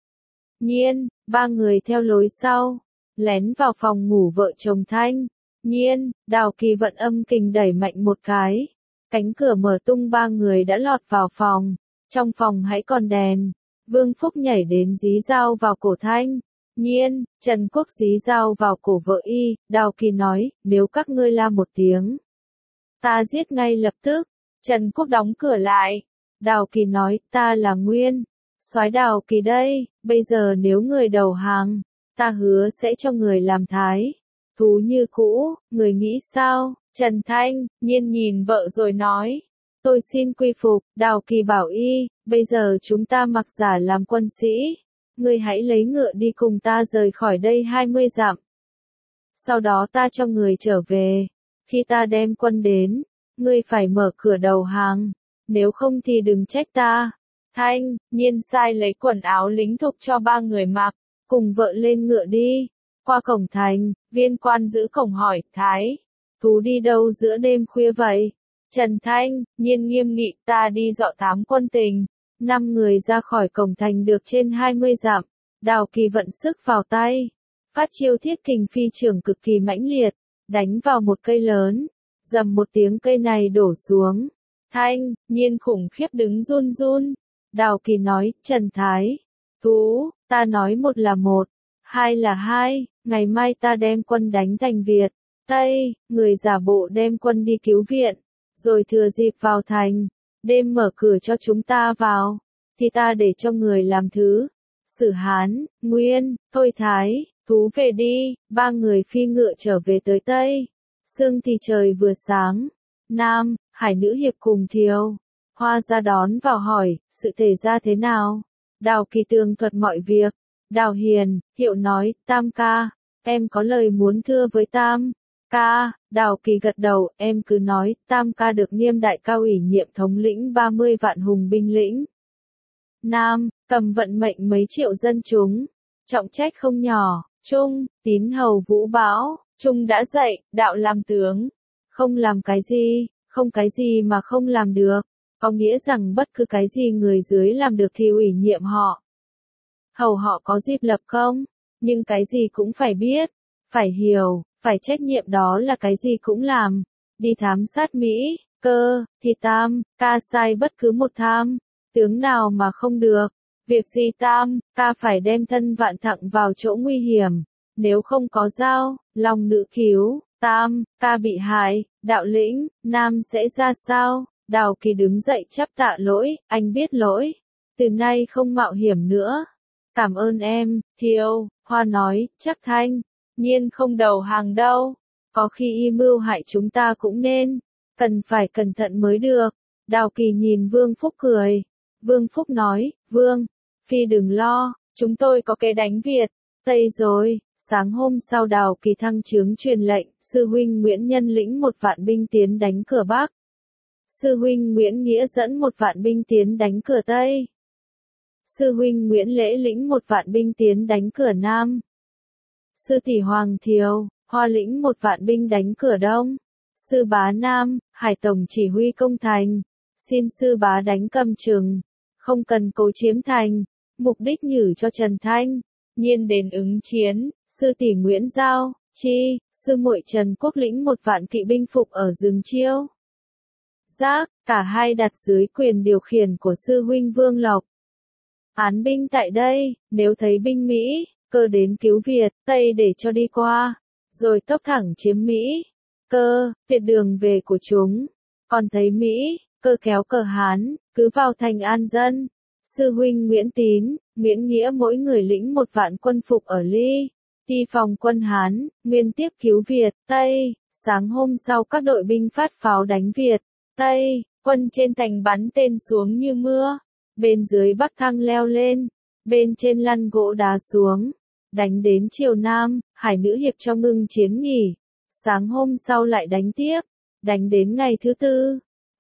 Nhiên, ba người theo lối sau, lén vào phòng ngủ vợ chồng Thanh. Nhiên, Đào Kỳ vận âm kình đẩy mạnh một cái, cánh cửa mở tung, ba người đã lọt vào phòng. Trong phòng hãy còn đèn. Vương Phúc nhảy đến dí dao vào cổ Thanh. Nhiên, Trần Quốc dí dao vào cổ vợ y. Đào Kỳ nói, nếu các ngươi la một tiếng, ta giết ngay lập tức. Trần Quốc đóng cửa lại. Đào Kỳ nói, ta là Nguyên soái Đào Kỳ đây, bây giờ nếu người đầu hàng, ta hứa sẽ cho người làm thái thú như cũ, người nghĩ sao? Trần Thanh, Nhiên nhìn vợ rồi nói, tôi xin quy phục. Đào Kỳ bảo y, bây giờ chúng ta mặc giả làm quân sĩ, ngươi hãy lấy ngựa đi cùng ta rời khỏi đây 20 dặm. Sau đó ta cho người trở về, khi ta đem quân đến, ngươi phải mở cửa đầu hàng, nếu không thì đừng trách ta. Thanh, Nhiên sai lấy quần áo lính thục cho ba người mặc, cùng vợ lên ngựa đi. Qua cổng thành, viên quan giữ cổng hỏi, thái thú đi đâu giữa đêm khuya vậy? Trần Thanh, Nhiên nghiêm nghị, ta đi dọ thám quân tình. 5 người ra khỏi cổng thành được trên 20 dặm, Đào Kỳ vận sức vào tay, phát chiêu thiết kình phi trưởng cực kỳ mãnh liệt, đánh vào một cây lớn, dầm một tiếng cây này đổ xuống. Thanh, Nhiên khủng khiếp đứng run run. Đào Kỳ nói, Trần Thái thú, ta nói một là một, hai là hai, ngày mai ta đem quân đánh thành Việt Tây, người giả bộ đem quân đi cứu viện, rồi thừa dịp vào thành, đêm mở cửa cho chúng ta vào, thì ta để cho người làm thứ. Sử Hán, Nguyên, thôi thái thú về đi. Ba người phi ngựa trở về tới Tây. Sương thì trời vừa sáng. Nam, Hải nữ hiệp cùng Thiều Hoa ra đón vào hỏi, sự thể ra thế nào? Đào Kỳ tường thuật mọi việc. Đào Hiền, Hiệu nói, Tam ca, em có lời muốn thưa với Tam ca. Đào Kỳ gật đầu, em cứ nói. Tam ca được Nghiêm đại ca ủy nhiệm thống lĩnh 30 vạn hùng binh lĩnh Nam, cầm vận mệnh mấy triệu dân chúng, trọng trách không nhỏ. Trung, tín hầu Vũ Bão, Trung đã dạy, đạo làm tướng, không làm cái gì, không cái gì mà không làm được, có nghĩa rằng bất cứ cái gì người dưới làm được thì ủy nhiệm họ. Hầu họ có dịp lập công, nhưng cái gì cũng phải biết, phải hiểu, phải trách nhiệm đó là cái gì cũng làm. Đi thám sát Mỹ, Cơ, thì Tam ca sai bất cứ một tham tướng nào mà không được. Việc gì Tam ca phải đem thân vạn thặng vào chỗ nguy hiểm, nếu không có dao, lòng nữ cứu, Tam ca bị hại, đạo lĩnh, Nam sẽ ra sao? Đào Kỳ đứng dậy chắp tạ lỗi, anh biết lỗi, từ nay không mạo hiểm nữa. Cảm ơn em. Thiều Hoa nói, chắc Thanh Nhiên không đầu hàng đâu, có khi y mưu hại chúng ta cũng nên, cần phải cẩn thận mới được. Đào Kỳ nhìn Vương Phúc cười. Vương Phúc nói, Vương Phi đừng lo, chúng tôi có kế đánh Việt Tây rồi. Sáng hôm sau Đào Kỳ thăng chướng truyền lệnh, sư huynh Nguyễn Nhân lĩnh 1 vạn binh tiến đánh cửa Bắc. Sư huynh Nguyễn Nghĩa dẫn 1 vạn binh tiến đánh cửa Tây. Sư huynh Nguyễn Lễ lĩnh 1 vạn binh tiến đánh cửa Nam. Sư tỷ Hoàng Thiều Hoa lĩnh 1 vạn binh đánh cửa Đông. Sư bá Nam, Hải tổng chỉ huy công thành, xin sư bá đánh cầm chừng, không cần cố chiếm thành, mục đích nhử cho Trần Thanh Nhiên đến ứng chiến. Sư tỷ Nguyễn Giao Chi, sư muội Trần Quốc lĩnh 1 vạn kỵ binh phục ở rừng Chiêu Giác, cả hai đặt dưới quyền điều khiển của sư huynh Vương Lộc. Án binh tại đây, nếu thấy binh Mỹ, Cơ đến cứu Việt Tây để cho đi qua, rồi tốc thẳng chiếm Mỹ, Cơ, tuyệt đường về của chúng. Còn thấy Mỹ, Cơ kéo cờ Hán, cứ vào thành an dân. Sư huynh Nguyễn Tín, Nguyễn Nghĩa mỗi người lĩnh 1 vạn quân phục ở Ly Ti phòng quân Hán, Nguyên tiếp cứu Việt Tây. Sáng hôm sau các đội binh phát pháo đánh Việt Tây, quân trên thành bắn tên xuống như mưa, bên dưới bắc thăng leo lên, bên trên lăn gỗ đá xuống, đánh đến chiều Nam, Hải nữ hiệp cho ngưng chiến nghỉ. Sáng hôm sau lại đánh tiếp, đánh đến ngày thứ tư,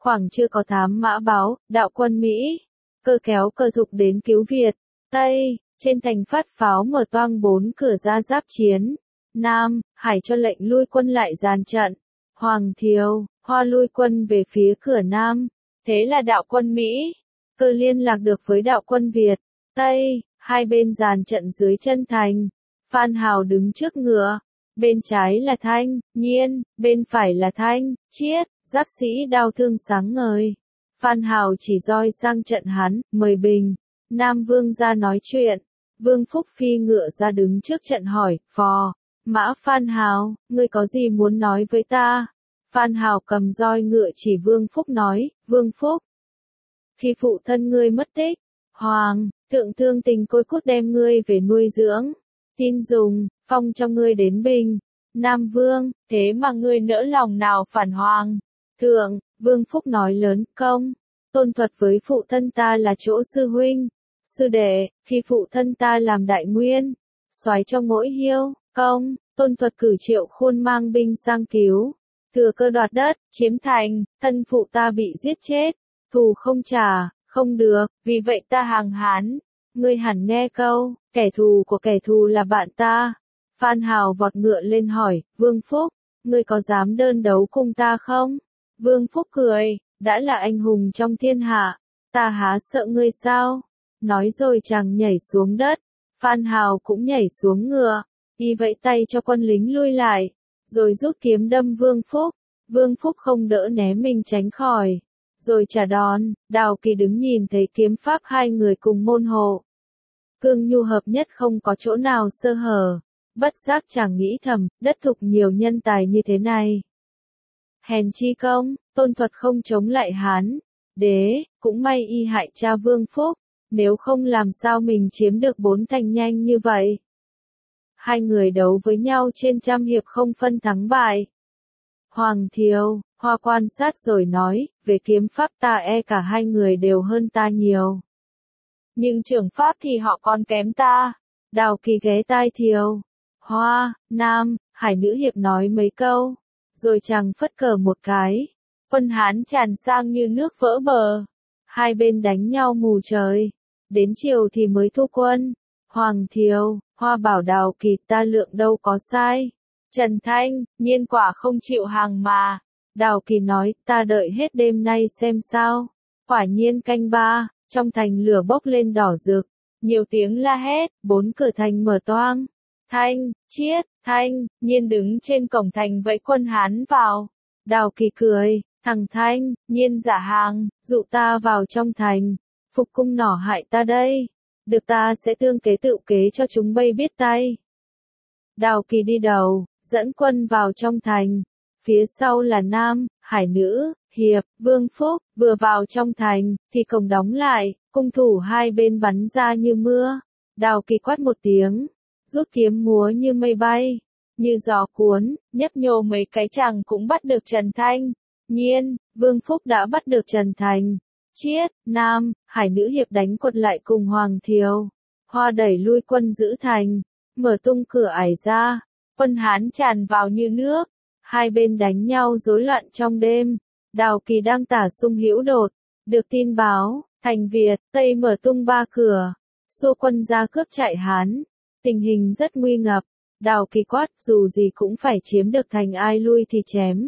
khoảng chưa có thám mã báo, đạo quân Mỹ, cơ kéo cơ thục đến cứu Việt. Tây, trên thành phát pháo mở toang 4 cửa ra giáp chiến. Nam, Hải cho lệnh lui quân lại dàn trận. Hoàng Thiều, Hoa lui quân về phía cửa Nam. Thế là đạo quân Mỹ, cơ liên lạc được với đạo quân Việt. Tây, hai bên dàn trận dưới chân thành. Phan Hào đứng trước ngựa. Bên trái là Thanh, Nhiên, bên phải là Thanh, Chiết, giáp sĩ đao thương sáng ngời. Phan Hào chỉ roi sang trận hắn, mời bình. Nam Vương ra nói chuyện. Vương Phúc phi ngựa ra đứng trước trận hỏi, phò. Mã Phan Hào, ngươi có gì muốn nói với ta? Phan Hào cầm roi ngựa chỉ Vương Phúc nói, Vương Phúc. Khi phụ thân ngươi mất tích, Hoàng, thượng thương tình côi cút đem ngươi về nuôi dưỡng. Tin dùng, phong cho ngươi đến Bình. Nam Vương, thế mà ngươi nỡ lòng nào phản Hoàng. Thượng, Vương Phúc nói lớn, công. Tôn thuật với phụ thân ta là chỗ sư huynh. Sư đệ, khi phụ thân ta làm đại nguyên. Soái cho ngỗi hiêu, công. Tôn thuật cử Triệu Khôn mang binh sang cứu. Thừa cơ đoạt đất, chiếm thành, thân phụ ta bị giết chết. Thù không trả, không được, vì vậy ta hàng hán. Ngươi hẳn nghe câu, kẻ thù của kẻ thù là bạn ta. Phan Hào vọt ngựa lên hỏi, Vương Phúc, ngươi có dám đơn đấu cùng ta không? Vương Phúc cười, đã là anh hùng trong thiên hạ, ta há sợ ngươi sao? Nói rồi chàng nhảy xuống đất, Phan Hào cũng nhảy xuống ngựa, y vẫy tay cho quân lính lui lại, rồi rút kiếm đâm Vương Phúc. Vương Phúc không đỡ né mình tránh khỏi, rồi trả đòn. Đào Kỳ đứng nhìn thấy kiếm pháp hai người cùng môn hộ. Cương nhu hợp nhất không có chỗ nào sơ hở. Bất giác chàng nghĩ thầm, đất Thục nhiều nhân tài như thế này. Hèn chi công, Tôn thuật không chống lại Hán. Đế, cũng may y hại cha Vương Phúc, nếu không làm sao mình chiếm được 4 thành nhanh như vậy. Hai người đấu với nhau trên trăm hiệp không phân thắng bại. Hoàng Thiều, Hoa quan sát rồi nói, về kiếm pháp ta cả hai người đều hơn ta nhiều. Nhưng trưởng pháp thì họ còn kém ta. Đào Kỳ ghé tai Thiều. Hoa, Nam, Hải nữ hiệp nói mấy câu. Rồi chàng phất cờ một cái. Quân Hán tràn sang như nước vỡ bờ. Hai bên đánh nhau mù trời. Đến chiều thì mới thu quân. Hoàng Thiều, Hoa bảo Đào Kỳ ta lượng đâu có sai. Trần Thanh, Nhiên quả không chịu hàng mà. Đào Kỳ nói, ta đợi hết đêm nay xem sao. Quả nhiên canh 3, trong thành lửa bốc lên đỏ rực. Nhiều tiếng la hét, 4 cửa thành mở toang. Thanh, Chiết, Thanh, Nhiên đứng trên cổng thành vẫy quân Hán vào. Đào Kỳ cười, thằng Thanh, Nhiên giả hàng, dụ ta vào trong thành. Phục cung nỏ hại ta đây. Được ta sẽ tương kế tự kế cho chúng bay biết tay. Đào Kỳ đi đầu, dẫn quân vào trong thành. Phía sau là Nam, Hải nữ, Hiệp, Vương Phúc, vừa vào trong thành, thì cổng đóng lại, cung thủ hai bên bắn ra như mưa. Đào Kỳ quát một tiếng, rút kiếm múa như mây bay, như gió cuốn, nhấp nhô mấy cái chàng cũng bắt được Trần Thanh. Nhiên, Vương Phúc đã bắt được Trần Thành. Chiết, Nam, Hải nữ hiệp đánh quật lại cùng Hoàng Thiều. Hoa đẩy lui quân giữ thành, mở tung cửa ải ra, quân Hán tràn vào như nước. Hai bên đánh nhau rối loạn trong đêm. Đào Kỳ đang tả xung hữu đột. Được tin báo, thành Việt, Tây mở tung 3 cửa. Xô quân ra cướp chạy Hán. Tình hình rất nguy ngập. Đào Kỳ quát, dù gì cũng phải chiếm được thành, ai lui thì chém.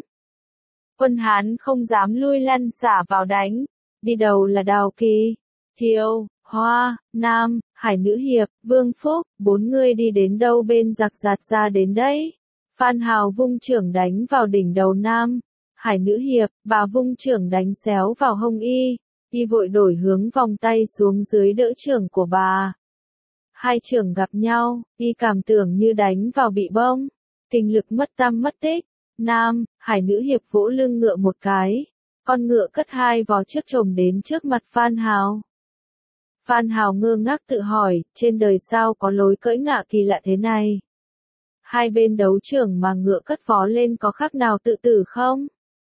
Quân Hán không dám lui lăn xả vào đánh. Đi đầu là Đào Kỳ, Thiều, Hoa, Nam, Hải nữ hiệp, Vương Phúc, 4 người đi đến đâu bên giặc giạt ra đến đấy. Phan Hào vung chưởng đánh vào đỉnh đầu Nam. Hải nữ hiệp, bà vung chưởng đánh xéo vào hông y. Y vội đổi hướng vòng tay xuống dưới đỡ chưởng của bà. Hai chưởng gặp nhau, y cảm tưởng như đánh vào bị bông. Kinh lực mất tăm mất tích. Nam, Hải nữ hiệp vỗ lưng ngựa một cái. Con ngựa cất hai vó trước chồm đến trước mặt Phan Hào. Phan Hào ngơ ngác tự hỏi, trên đời sao có lối cưỡi ngựa kỳ lạ thế này? Hai bên đấu chưởng mà ngựa cất vó lên có khác nào tự tử không?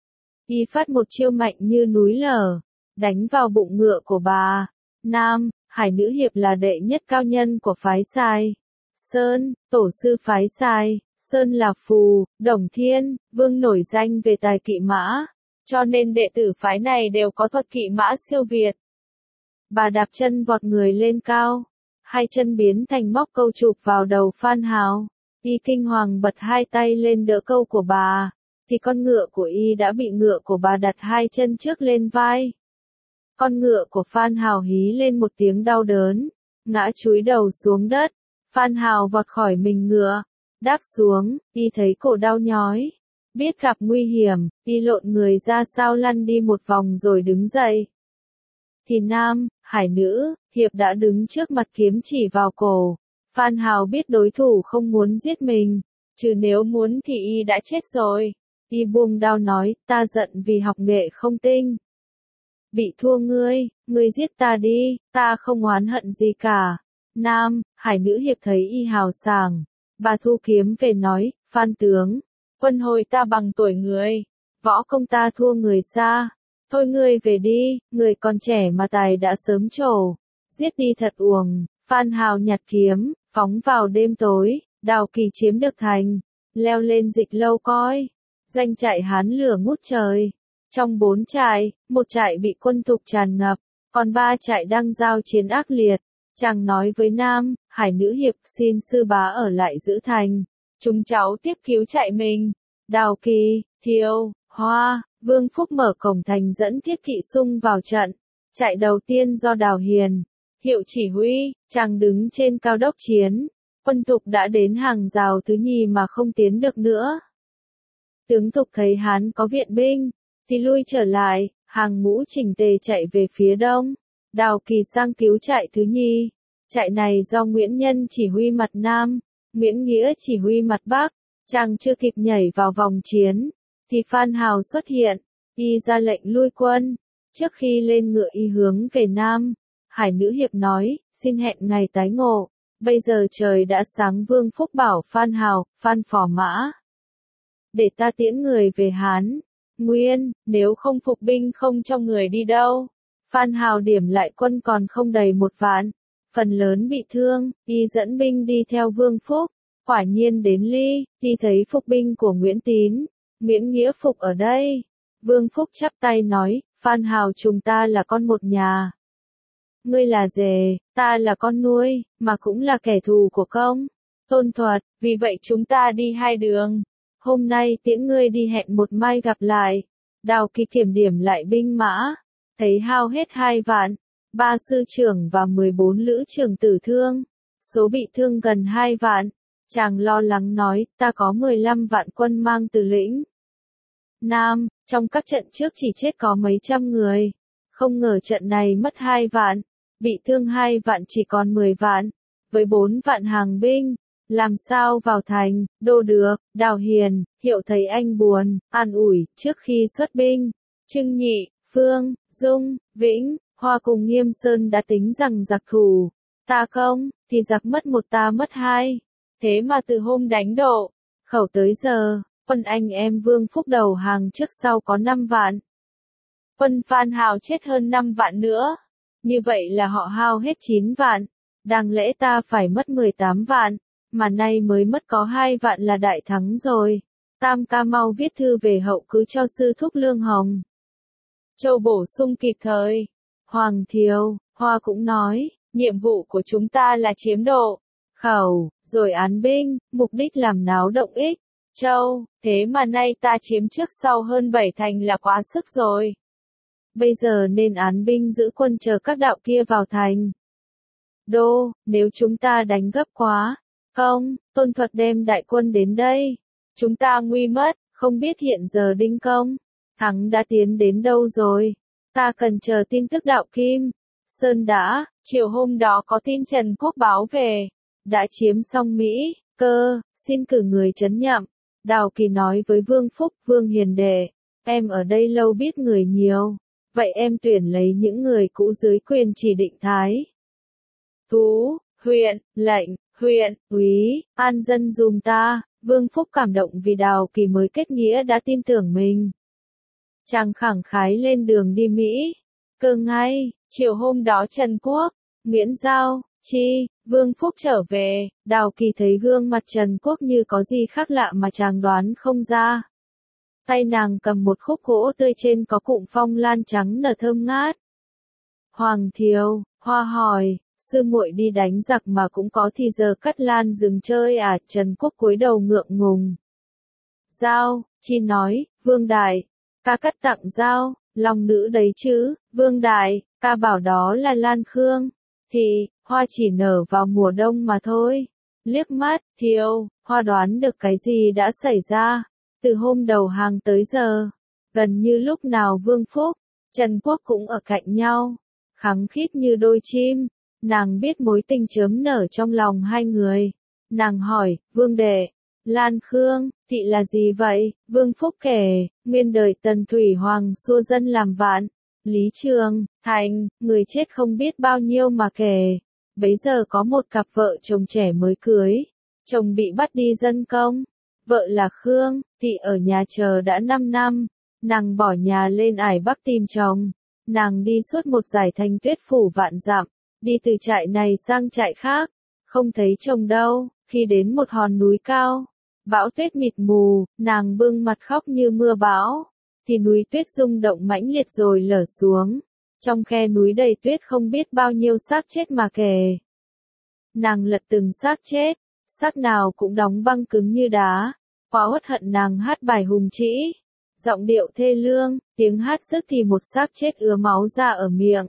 Y phát một chiêu mạnh như núi lở, đánh vào bụng ngựa của bà. Nam, Hải nữ hiệp là đệ nhất cao nhân của phái Sai Sơn, tổ sư phái Sai Sơn là Phù, Đồng Thiên, Vương nổi danh về tài kỵ mã. cho nên đệ tử phái này đều có thuật kỵ mã siêu việt. Bà đạp chân vọt người lên cao, hai chân biến thành móc câu chụp vào đầu Phan Hào. Y kinh hoàng bật hai tay lên đỡ câu của bà, thì con ngựa của Y đã bị ngựa của bà đặt hai chân trước lên vai. Con ngựa của Phan Hào hí lên một tiếng đau đớn, ngã chúi đầu xuống đất. Phan Hào vọt khỏi mình ngựa, đáp xuống, Y thấy cổ đau nhói. Biết gặp nguy hiểm, Y lộn người ra sau lăn đi một vòng rồi đứng dậy. Thì nam, hải nữ, hiệp đã đứng trước mặt kiếm chỉ vào cổ. Phan Hào biết đối thủ không muốn giết mình, chứ nếu muốn thì Y đã chết rồi. Y buông đao nói, ta giận vì học nghệ không tinh. Bị thua ngươi giết ta đi, ta không oán hận gì cả. Nam, hải nữ hiệp thấy Y hào sảng. Bà thu kiếm về nói, Phan tướng, quân hồi ta bằng tuổi người, võ công ta thua người xa. Thôi ngươi về đi, người còn trẻ mà tài đã sớm trổ. Giết đi thật uổng. Phan Hào nhặt kiếm, phóng vào đêm tối, Đào Kỳ chiếm được thành, leo lên Dịch Lâu coi. Danh trại Hán lửa ngút trời. Trong 4 trại, một trại bị quân thục tràn ngập, còn 3 trại đang giao chiến ác liệt. Chàng nói với nam, hải nữ hiệp xin sư bá ở lại giữ thành. Chúng cháu tiếp cứu trại mình. Đào Kỳ, Thiêu, Hoa, Vương Phúc mở cổng thành dẫn thiết kỵ xung vào trận. Trại đầu tiên do Đào Hiền, hiệu chỉ huy, chàng đứng trên cao đốc chiến. Quân thục đã đến hàng rào thứ nhì mà không tiến được nữa. Tướng thục thấy Hán có viện binh, thì lui trở lại, hàng ngũ chỉnh tề chạy về phía đông. Đào Kỳ sang cứu trại thứ nhì. Trại này do Nguyễn Nhân chỉ huy mặt nam, Nguyễn Nghĩa chỉ huy mặt bắc. Chàng chưa kịp nhảy vào vòng chiến, thì Phan Hào xuất hiện. Y ra lệnh lui quân. Trước khi lên ngựa Y hướng về nam. Hải nữ hiệp nói, xin hẹn ngày tái ngộ. Bây giờ trời đã sáng. Vương Phúc bảo Phan Hào, Phan phò mã, để ta tiễn người về Hán. Nguyên, nếu không phục binh không cho người đi đâu. Phan Hào điểm lại quân còn không đầy 1 vạn. Phần lớn bị thương, Y dẫn binh đi theo Vương Phúc. Quả nhiên đến Ly, Y thấy phục binh của Nguyễn Tín, Nguyễn Nghĩa phục ở đây. Vương Phúc chắp tay nói, Phan Hào chúng ta là con một nhà. Ngươi là rể, ta là con nuôi, mà cũng là kẻ thù của công, Tôn Thuật, vì vậy chúng ta đi hai đường. Hôm nay tiễn ngươi đi hẹn một mai gặp lại. Đào Kỳ kiểm điểm lại binh mã, thấy hao hết 2 vạn, 3 sư trưởng và 14 lữ trưởng tử thương, số bị thương gần 2 vạn. Chàng lo lắng nói, ta có 15 vạn quân mang từ lĩnh Nam, trong các trận trước chỉ chết có mấy trăm người. Không ngờ trận này mất 2 vạn, bị thương 2 vạn chỉ còn 10 vạn, với 4 vạn hàng binh. Làm sao vào thành, đô được. Đào Hiền, hiệu thấy anh buồn, an ủi, trước khi xuất binh. Trưng Nhị, Phương, Dung, Vĩnh, Hoa cùng Nghiêm Sơn đã tính rằng giặc thủ. Ta không, thì giặc mất 1 ta mất 2. Thế mà từ hôm đánh độ, khẩu tới giờ, quân anh em Vương Phúc đầu hàng trước sau có 5 vạn. Quân Phan Hào chết hơn 5 vạn nữa. Như vậy là họ hao hết 9 vạn. Đáng lẽ ta phải mất 18 vạn. Mà nay mới mất có 2 vạn là đại thắng rồi. Tam ca mau viết thư về hậu cứ cho sư thúc Lương Hồng Châu bổ sung kịp thời. Hoàng Thiều, Hoa cũng nói, nhiệm vụ của chúng ta là chiếm độ, khẩu, rồi án binh, mục đích làm náo động Ích Châu, thế mà nay ta chiếm trước sau hơn 7 thành là quá sức rồi. Bây giờ nên án binh giữ quân chờ các đạo kia vào thành. Đô, nếu chúng ta đánh gấp quá, không, Tôn Thuật đem đại quân đến đây. Chúng ta nguy mất, không biết hiện giờ Đinh Công, Thắng đã tiến đến đâu rồi. Ta cần chờ tin tức đạo Kim Sơn đã, chiều hôm đó có tin Trần Quốc báo về, đã chiếm xong Mỹ, Cơ, xin cử người trấn nhậm. Đào Kỳ nói với Vương Phúc, Vương Hiền đệ, em ở đây lâu biết người nhiều, vậy em tuyển lấy những người cũ dưới quyền chỉ định Thái Thú, huyện, lệnh, huyện, úy, an dân dùm ta. Vương Phúc cảm động vì Đào Kỳ mới kết nghĩa đã tin tưởng mình. Chàng khẳng khái lên đường đi Mỹ. Cơ ngay, chiều hôm đó Trần Quốc, Nguyễn Giao, Chi, Vương Phúc trở về, Đào Kỳ thấy gương mặt Trần Quốc như có gì khác lạ mà chàng đoán không ra. Tay nàng cầm một khúc gỗ tươi trên có cụm phong lan trắng nở thơm ngát. Hoàng Thiều, Hoa hỏi, sư muội đi đánh giặc mà cũng có thì giờ cắt lan dừng chơi à? Trần Quốc cúi đầu ngượng ngùng. Giao, chi nói, Vương Đại, ca cắt tặng Giao, lòng nữ đấy chứ, Vương Đại, ca bảo đó là lan khương. Thì, hoa chỉ nở vào mùa đông mà thôi. Liếc mắt, Thiều, Hoa đoán được cái gì đã xảy ra. Từ hôm đầu hàng tới giờ, gần như lúc nào Vương Phúc, Trần Quốc cũng ở cạnh nhau, khăng khít như đôi chim. Nàng biết mối tình chớm nở trong lòng hai người. Nàng hỏi, Vương đệ, Lan Khương, thị là gì vậy? Vương Phúc kể, nguyên đời Tần Thủy Hoàng xua dân làm vạn. Lý Trường, Thành, người chết không biết bao nhiêu mà kể. Bấy giờ có một cặp vợ chồng trẻ mới cưới. Chồng bị bắt đi dân công. Vợ là Khương, thị ở nhà chờ đã 5 năm. Nàng bỏ nhà lên ải Bắc tìm chồng. Nàng đi suốt một dải thanh tuyết phủ vạn dặm. Đi từ trại này sang trại khác. Không thấy chồng đâu, khi đến một hòn núi cao. Bão tuyết mịt mù, nàng bưng mặt khóc như mưa bão. Thì núi tuyết rung động mãnh liệt rồi lở xuống. Trong khe núi đầy tuyết không biết bao nhiêu xác chết mà kể. Nàng lật từng xác chết, xác nào cũng đóng băng cứng như đá. Quá uất hận nàng hát bài hùng trĩ. Giọng điệu thê lương, tiếng hát dứt thì một xác chết ứa máu ra ở miệng.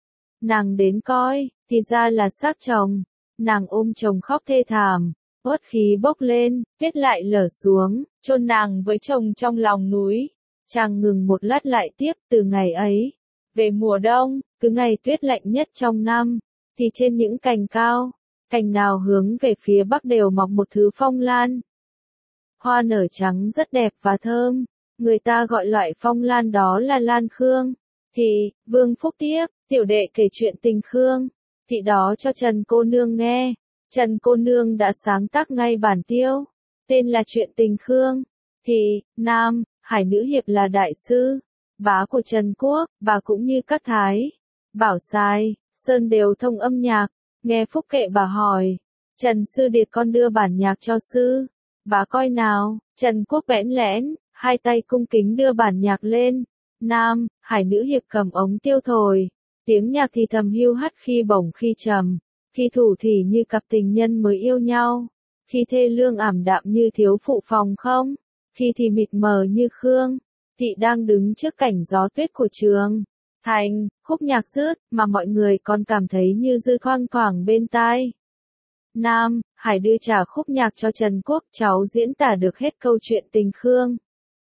Nàng đến coi, thì ra là xác chồng. Nàng ôm chồng khóc thê thảm, uất khí bốc lên, tuyết lại lở xuống, chôn nàng với chồng trong lòng núi. Chàng ngừng một lát lại tiếp, từ ngày ấy, về mùa đông, cứ ngày tuyết lạnh nhất trong năm, thì trên những cành cao, cành nào hướng về phía bắc đều mọc một thứ phong lan. Hoa nở trắng rất đẹp và thơm, người ta gọi loại phong lan đó là lan khương. Thì, Vương Phúc tiếp, tiểu đệ kể chuyện tình Khương, thị đó cho Trần cô nương nghe. Trần cô nương đã sáng tác ngay bản tiêu, tên là Chuyện tình Khương. Thì, Nam, Hải Nữ Hiệp là đại sư, bá của Trần Quốc, bà cũng như các Thái, Bảo Sai, Sơn đều thông âm nhạc. Nghe Phúc kệ bà hỏi, Trần sư điệt con đưa bản nhạc cho sư, bà coi nào. Trần Quốc bẽn lẽn, hai tay cung kính đưa bản nhạc lên. Nam, Hải Nữ Hiệp cầm ống tiêu thổi, tiếng nhạc thì thầm hiu hắt khi bổng khi trầm, khi thủ thỉ như cặp tình nhân mới yêu nhau, khi thê lương ảm đạm như thiếu phụ phòng không, khi thì mịt mờ như Khương. Thị đang đứng trước cảnh gió tuyết của trường Thành, khúc nhạc rớt mà mọi người còn cảm thấy như dư thoang thoảng bên tai. Nam, Hải đưa trả khúc nhạc cho Trần Quốc, cháu diễn tả được hết câu chuyện tình Khương.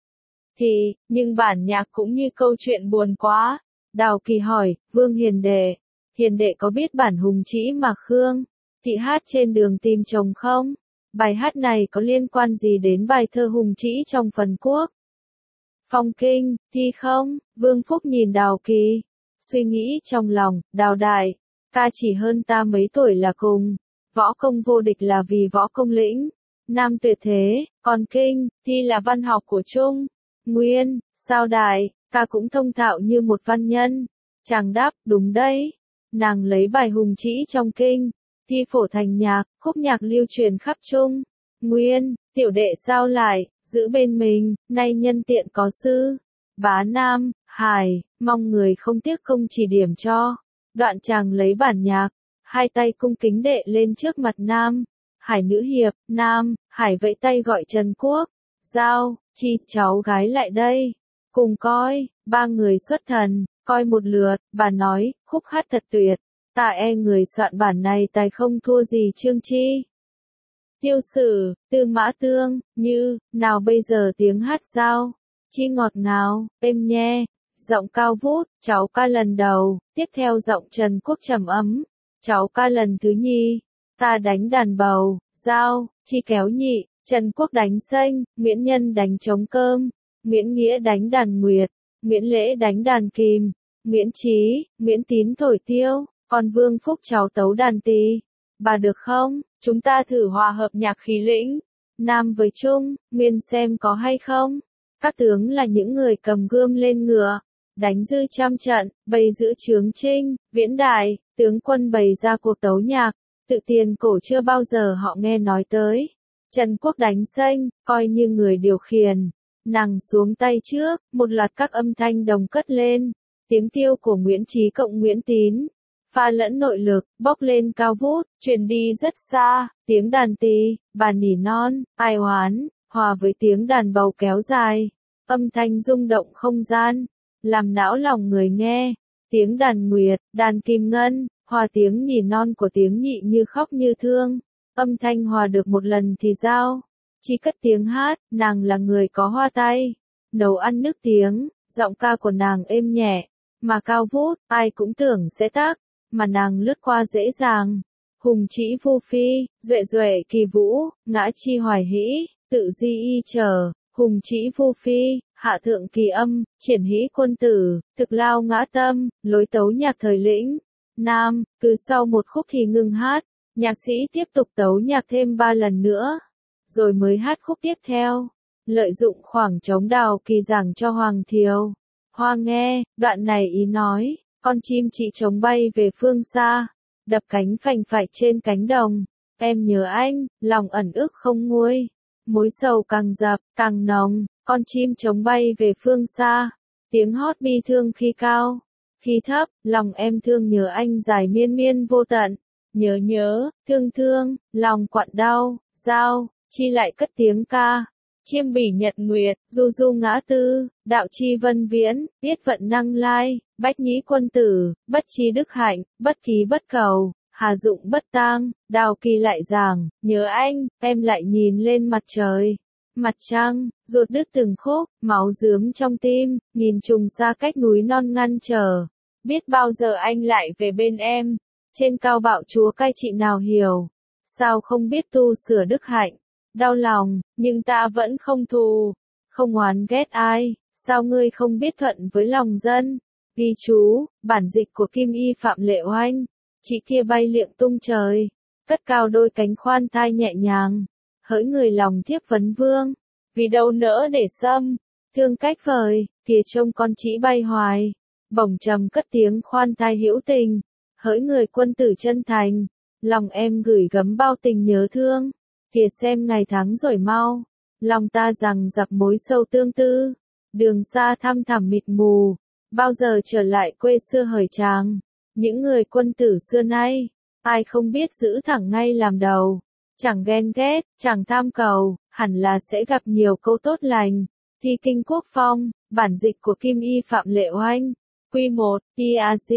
Thì, nhưng bản nhạc cũng như câu chuyện buồn quá. Đào Kỳ hỏi, Vương Hiền đệ có biết bản hùng trĩ mà Khương thị hát trên đường tìm chồng không? Bài hát này có liên quan gì đến bài thơ hùng trĩ trong phần Quốc Phong Kinh, thi không? Vương Phúc nhìn Đào Kỳ, suy nghĩ trong lòng, Đào đại, ca chỉ hơn ta mấy tuổi là cùng, võ công vô địch là vì võ công lĩnh, nam tuyệt thế, còn kinh, thi là văn học của Trung Nguyên, sao đại, ca cũng thông thạo như một văn nhân. Chàng đáp, đúng đấy. Nàng lấy bài hùng trĩ trong kinh, thi phổ thành nhạc, khúc nhạc lưu truyền khắp Trung Nguyên. Tiểu đệ sao lại, giữ bên mình, nay nhân tiện có sư, bá Nam, Hải, mong người không tiếc công chỉ điểm cho. Đoạn chàng lấy bản nhạc, hai tay cung kính đệ lên trước mặt Nam, Hải Nữ Hiệp. Nam, Hải vẫy tay gọi Trần Quốc, Giao, Chi, cháu gái lại đây, cùng coi. Ba người xuất thần, coi một lượt, bà nói, khúc hát thật tuyệt, ta e người soạn bản này tài không thua gì Trương Chi, Tiêu Sử, Tư Mã Tương, như, nào bây giờ tiếng hát Giao, Chi ngọt ngào, êm nhe, giọng cao vút, cháu ca lần đầu, tiếp theo giọng Trần Quốc trầm ấm, cháu ca lần thứ nhì, ta đánh đàn bầu, Giao, Chi kéo nhị, Trần Quốc đánh sênh, Nguyễn Nhân đánh trống cơm, Nguyễn Nghĩa đánh đàn nguyệt, Nguyễn Lễ đánh đàn kìm, Nguyễn Chí, Nguyễn Tín thổi tiêu, còn Vương Phúc cháu tấu đàn tỳ. Bà được không? Chúng ta thử hòa hợp nhạc khí lĩnh, Nam với Trung, Nguyên xem có hay không? Các tướng là những người cầm gươm lên ngựa, đánh dư trăm trận, bày giữ chướng chinh, viễn đại, tướng quân bày ra cuộc tấu nhạc, tự tiền cổ chưa bao giờ họ nghe nói tới. Trần Quốc đánh sênh, coi như người điều khiển, Nàng xuống tay trước, một loạt các âm thanh đồng cất lên. Tiếng tiêu của Nguyễn Chí cộng Nguyễn Tín, pha lẫn nội lực, bốc lên cao vút, truyền đi rất xa. Tiếng đàn tỳ, bà nỉ non, ai oán, hòa với tiếng đàn bầu kéo dài. Âm thanh rung động không gian, làm não lòng người nghe. Tiếng đàn nguyệt, đàn kim ngân, hòa tiếng nỉ non của tiếng nhị như khóc như thương. Âm thanh hòa được một lần thì giao. Chỉ cất tiếng hát, nàng là người có hoa tay. Nấu ăn nước tiếng, giọng ca của nàng êm nhẹ, mà cao vút, ai cũng tưởng sẽ tác, mà nàng lướt qua dễ dàng. Hùng trĩ vu phi, duệ duệ kỳ vũ, ngã chi hoài hĩ, tự di y trở. Hùng trĩ vu phi, hạ thượng kỳ âm, triển hĩ quân tử, thực lao ngã tâm, lối tấu nhạc thời lĩnh. Nam, cứ sau một khúc thì ngừng hát, nhạc sĩ tiếp tục tấu nhạc thêm 3 lần nữa, rồi mới hát khúc tiếp theo. Lợi dụng khoảng trống Đào Kỳ giảng cho Hoàng Thiều. Hoa nghe, đoạn này ý nói, con chim chị trống bay về phương xa, đập cánh phành phạch trên cánh đồng. Em nhớ anh, lòng ẩn ức không nguôi, mối sầu càng dập, càng nồng, con chim trống bay về phương xa. Tiếng hót bi thương khi cao, khi thấp, lòng em thương nhớ anh dài miên miên vô tận. Nhớ nhớ, thương thương, lòng quặn đau, giao, chi lại cất tiếng ca. Chiêm bỉ nhật nguyệt, du du ngã tư, đạo chi vân viễn, tiết vận năng lai, bách nhĩ quân tử, bất trí đức hạnh, bất ký bất cầu, hà dụng bất tang. Đào Kỳ lại giảng, nhớ anh, em lại nhìn lên mặt trời, mặt trăng, ruột đứt từng khúc, máu rướm trong tim, nhìn trùng xa cách núi non ngăn trở. Biết bao giờ anh lại về bên em, trên cao bạo chúa cai trị nào hiểu, sao không biết tu sửa đức hạnh. Đau lòng, nhưng ta vẫn không thù, không oán ghét ai, sao ngươi không biết thuận với lòng dân. Ghi chú, bản dịch của Kim Y Phạm Lệ Oanh, chị kia bay liệng tung trời, cất cao đôi cánh khoan thai nhẹ nhàng, hỡi người lòng thiếp vấn vương, vì đâu nỡ để xâm, thương cách vời, kìa trông con chỉ bay hoài, bổng trầm cất tiếng khoan thai hữu tình, hỡi người quân tử chân thành, lòng em gửi gắm bao tình nhớ thương. Kìa xem ngày tháng rồi mau, lòng ta rằng giặc mối sâu tương tư, đường xa thăm thẳm mịt mù, bao giờ trở lại quê xưa hời tráng. Những người quân tử xưa nay, ai không biết giữ thẳng ngay làm đầu, chẳng ghen ghét, chẳng tham cầu, hẳn là sẽ gặp nhiều câu tốt lành. Thi kinh quốc phong, bản dịch của Kim Y Phạm Lệ Oanh. Quy 1, TAC,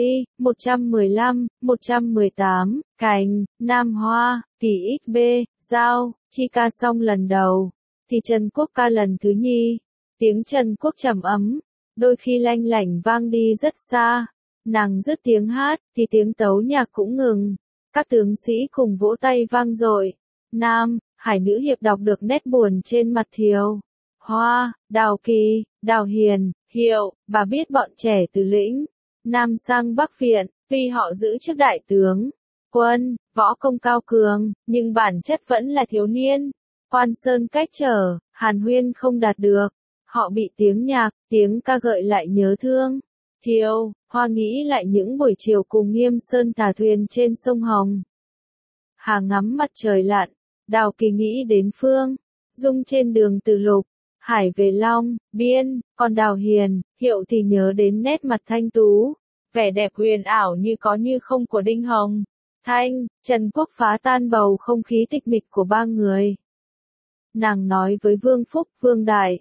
115, 118, Cành, Nam Hoa, Kỳ XB, Giao, chi ca xong lần đầu, thì Trần Quốc ca lần thứ nhì. Tiếng Trần Quốc trầm ấm, đôi khi lanh lảnh vang đi rất xa. Nàng dứt tiếng hát, thì tiếng tấu nhạc cũng ngừng. Các tướng sĩ cùng vỗ tay vang dội. Nam, Hải nữ hiệp đọc được nét buồn trên mặt Thiều. Hoa, Đào Kỳ, Đào Hiền, Hiệu, bà biết bọn trẻ từ lĩnh Nam sang Bắc Viện, tuy họ giữ chức đại tướng, quân, võ công cao cường, nhưng bản chất vẫn là thiếu niên. Quan sơn cách trở, hàn huyên không đạt được. Họ bị tiếng nhạc, tiếng ca gợi lại nhớ thương. Thiều, Hoa nghĩ lại những buổi chiều cùng Nghiêm Sơn thả thuyền trên sông Hồng. Hà ngắm mặt trời lặn, Đào Kỳ nghĩ đến Phương Dung trên đường Từ Lục, Hải về Long Biên, còn Đào Hiền, Hiệu thì nhớ đến nét mặt thanh tú, vẻ đẹp huyền ảo như có như không của Đinh Hồng. Thanh, Trần Quốc phá tan bầu không khí tịch mịch của ba người. Nàng nói với Vương Phúc, Vương Đại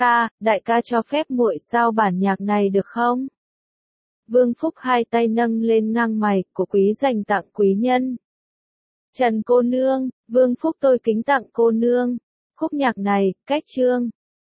ca cho phép muội giao bản nhạc này được không? Vương Phúc hai tay nâng lên ngang mày, của quý dành tặng quý nhân. Trần cô nương, Vương Phúc tôi kính tặng cô nương. Khúc nhạc này, cách chương,